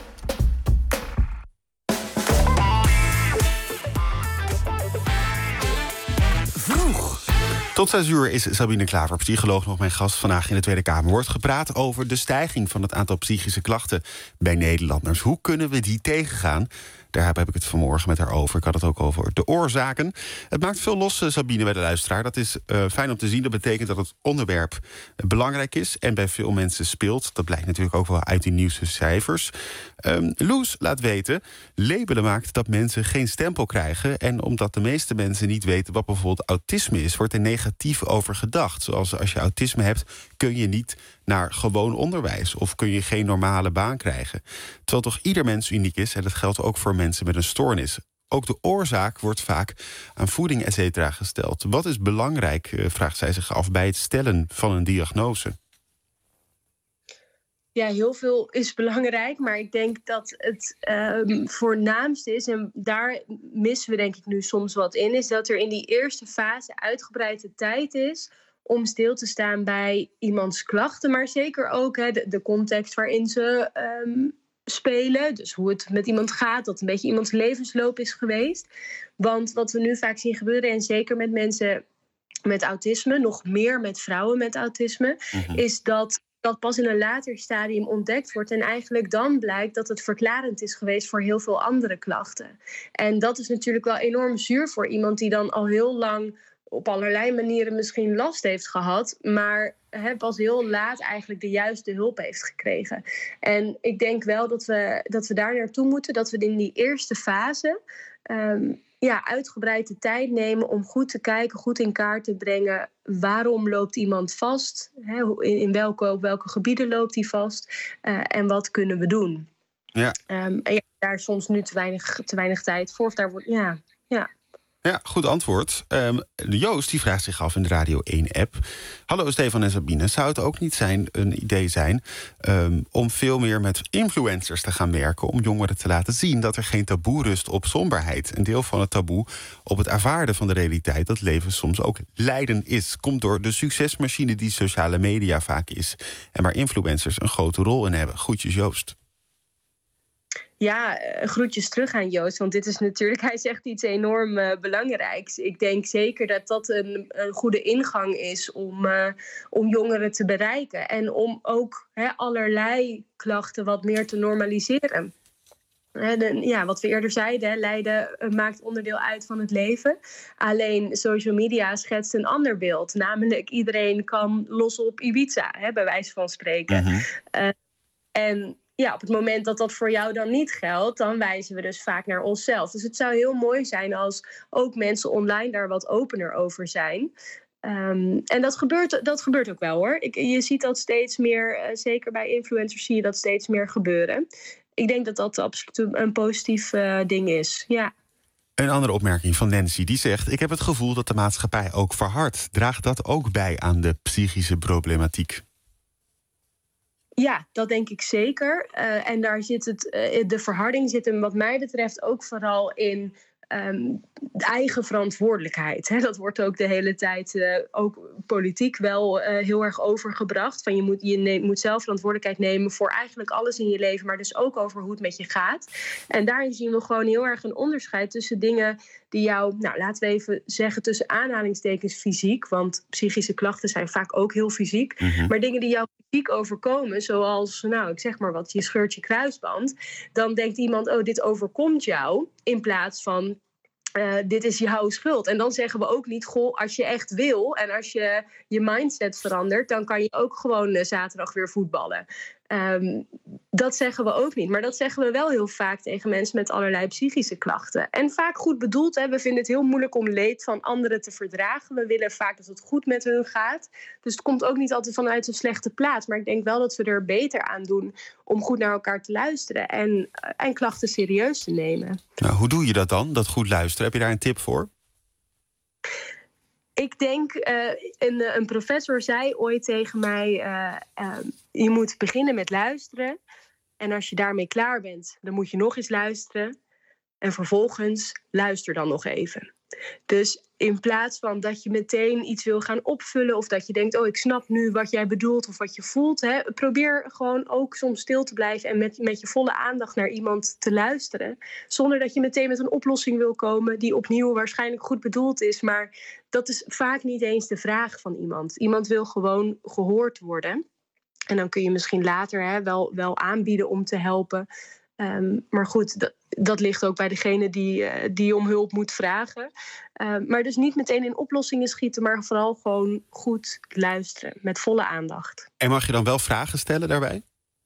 Tot 6 uur is Sabine Klaver, psycholoog, nog mijn gast. Vandaag in de Tweede Kamer wordt gepraat over de stijging van het aantal psychische klachten bij Nederlanders. Hoe kunnen we die tegengaan? Daar heb ik het vanmorgen met haar over. Ik had het ook over de oorzaken. Het maakt veel los, Sabine, bij de luisteraar. Dat is fijn om te zien. Dat betekent dat het onderwerp belangrijk is en bij veel mensen speelt. Dat blijkt natuurlijk ook wel uit die nieuwste cijfers. Loes laat weten, labelen maakt dat mensen geen stempel krijgen. En omdat de meeste mensen niet weten wat bijvoorbeeld autisme is, wordt er negatief over gedacht. Zoals als je autisme hebt, kun je niet naar gewoon onderwijs of kun je geen normale baan krijgen. Terwijl toch ieder mens uniek is en dat geldt ook voor mensen met een stoornis. Ook de oorzaak wordt vaak aan voeding et cetera gesteld. Wat is belangrijk, vraagt zij zich af, bij het stellen van een diagnose? Ja, heel veel is belangrijk, maar ik denk dat het voornaamste is, en daar missen we denk ik nu soms wat in, is dat er in die eerste fase uitgebreid de tijd is om stil te staan bij iemands klachten, maar zeker ook de context waarin ze spelen. Dus hoe het met iemand gaat, dat een beetje iemands levensloop is geweest. Want wat we nu vaak zien gebeuren, en zeker met mensen met autisme, nog meer met vrouwen met autisme, is dat pas in een later stadium ontdekt wordt en eigenlijk dan blijkt dat het verklarend is geweest voor heel veel andere klachten. En dat is natuurlijk wel enorm zuur voor iemand die dan al heel lang op allerlei manieren misschien last heeft gehad, maar pas heel laat eigenlijk de juiste hulp heeft gekregen. En ik denk wel dat we daar naartoe moeten, dat we in die eerste fase uitgebreid de tijd nemen om goed te kijken, goed in kaart te brengen, waarom loopt iemand vast, in welke gebieden loopt hij vast en wat kunnen we doen. Ja. En daar is soms nu te weinig tijd voor. Of daar wordt, ja. Ja, goed antwoord. Joost die vraagt zich af in de Radio 1-app. Hallo Stefan en Sabine. Zou het ook niet een idee zijn om veel meer met influencers te gaan werken, om jongeren te laten zien dat er geen taboe rust op somberheid? Een deel van het taboe op het ervaren van de realiteit, dat leven soms ook lijden is, komt door de succesmachine die sociale media vaak is en waar influencers een grote rol in hebben. Groetjes Joost. Ja, groetjes terug aan Joost, want dit is natuurlijk, hij zegt iets enorm belangrijks. Ik denk zeker dat dat een goede ingang is om jongeren te bereiken en om ook allerlei klachten wat meer te normaliseren. Wat we eerder zeiden, lijden maakt onderdeel uit van het leven. Alleen social media schetst een ander beeld, namelijk iedereen kan los op Ibiza, bij wijze van spreken. En ja, op het moment dat dat voor jou dan niet geldt, dan wijzen we dus vaak naar onszelf. Dus het zou heel mooi zijn als ook mensen online daar wat opener over zijn. En dat gebeurt ook wel, hoor. Je ziet dat steeds meer, zeker bij influencers zie je dat steeds meer gebeuren. Ik denk dat dat absoluut een positief ding is, ja. Een andere opmerking van Nancy, die zegt: ik heb het gevoel dat de maatschappij ook verhardt. Draagt dat ook bij aan de psychische problematiek? Ja, dat denk ik zeker. En daar zit de verharding zit hem wat mij betreft ook vooral in de eigen verantwoordelijkheid. Dat wordt ook de hele tijd, ook politiek, wel heel erg overgebracht. Van je moet zelf verantwoordelijkheid nemen voor eigenlijk alles in je leven, maar dus ook over hoe het met je gaat. En daarin zien we gewoon heel erg een onderscheid tussen dingen die jou, laten we even zeggen tussen aanhalingstekens fysiek, want psychische klachten zijn vaak ook heel fysiek, maar dingen die jou fysiek overkomen, zoals, ik zeg maar wat, je scheurt je kruisband, dan denkt iemand, oh, dit overkomt jou, in plaats van dit is jouw schuld. En dan zeggen we ook niet, goh, als je echt wil en als je je mindset verandert, dan kan je ook gewoon zaterdag weer voetballen. Dat zeggen we ook niet. Maar dat zeggen we wel heel vaak tegen mensen met allerlei psychische klachten. En vaak goed bedoeld. We vinden het heel moeilijk om leed van anderen te verdragen. We willen vaak dat het goed met hun gaat. Dus het komt ook niet altijd vanuit een slechte plaats. Maar ik denk wel dat we er beter aan doen om goed naar elkaar te luisteren en klachten serieus te nemen. Nou, hoe doe je dat dan, dat goed luisteren? Heb je daar een tip voor? Ik denk, een professor zei ooit tegen mij, je moet beginnen met luisteren. En als je daarmee klaar bent, dan moet je nog eens luisteren. En vervolgens luister dan nog even. Dus in plaats van dat je meteen iets wil gaan opvullen of dat je denkt, ik snap nu wat jij bedoelt of wat je voelt. Probeer gewoon ook soms stil te blijven en met je volle aandacht naar iemand te luisteren. Zonder dat je meteen met een oplossing wil komen die opnieuw waarschijnlijk goed bedoeld is. Maar dat is vaak niet eens de vraag van iemand. Iemand wil gewoon gehoord worden. En dan kun je misschien later wel aanbieden om te helpen. Maar goed, dat ligt ook bij degene die om hulp moet vragen. Maar dus niet meteen in oplossingen schieten, maar vooral gewoon goed luisteren met volle aandacht. En mag je dan wel vragen stellen daarbij?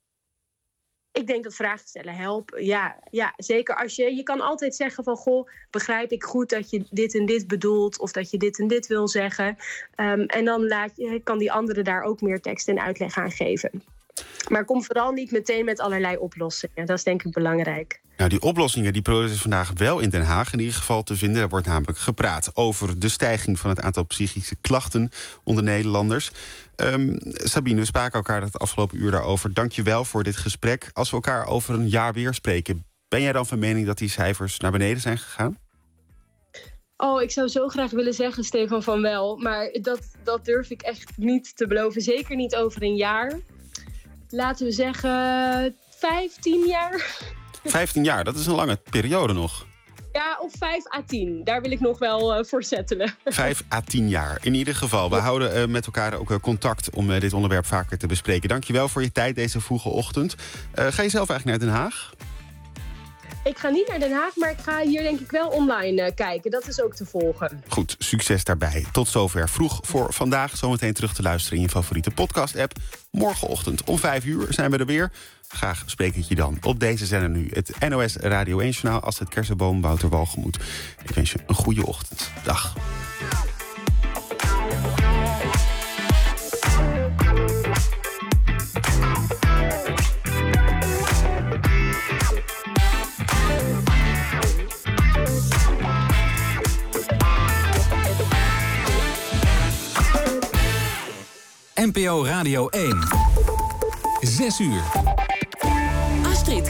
Ik denk dat vragen stellen helpen. Ja, zeker als je kan altijd zeggen van, goh, begrijp ik goed dat je dit en dit bedoelt of dat je dit en dit wil zeggen. En dan kan die andere daar ook meer tekst en uitleg aan geven. Maar kom vooral niet meteen met allerlei oplossingen. Dat is denk ik belangrijk. Nou, die oplossingen die proberen ze vandaag wel in Den Haag in ieder geval te vinden. Er wordt namelijk gepraat over de stijging van het aantal psychische klachten onder Nederlanders. Sabine, we spraken elkaar het afgelopen uur daarover. Dank je wel voor dit gesprek. Als we elkaar over een jaar weer spreken, ben jij dan van mening dat die cijfers naar beneden zijn gegaan? Ik zou zo graag willen zeggen, Stefan, van wel. Maar dat durf ik echt niet te beloven. Zeker niet over een jaar. Laten we zeggen 15 jaar. 15 jaar, dat is een lange periode nog. Ja, of 5 à 10. Daar wil ik nog wel voor settelen. 5 à 10 jaar. In ieder geval, we houden met elkaar ook contact om dit onderwerp vaker te bespreken. Dank je wel voor je tijd deze vroege ochtend. Ga je zelf eigenlijk naar Den Haag? Ik ga niet naar Den Haag, maar ik ga hier denk ik wel online kijken. Dat is ook te volgen. Goed, succes daarbij. Tot zover Vroeg voor vandaag. Zometeen terug te luisteren in je favoriete podcast-app. Morgenochtend om 5 uur zijn we er weer. Graag spreek ik je dan op deze zender nu. Het NOS Radio 1-journaal Astrid Kersenboom, Wouter Walgemoed. Ik wens je een goede ochtend. Dag. NPO Radio 1. 6 uur.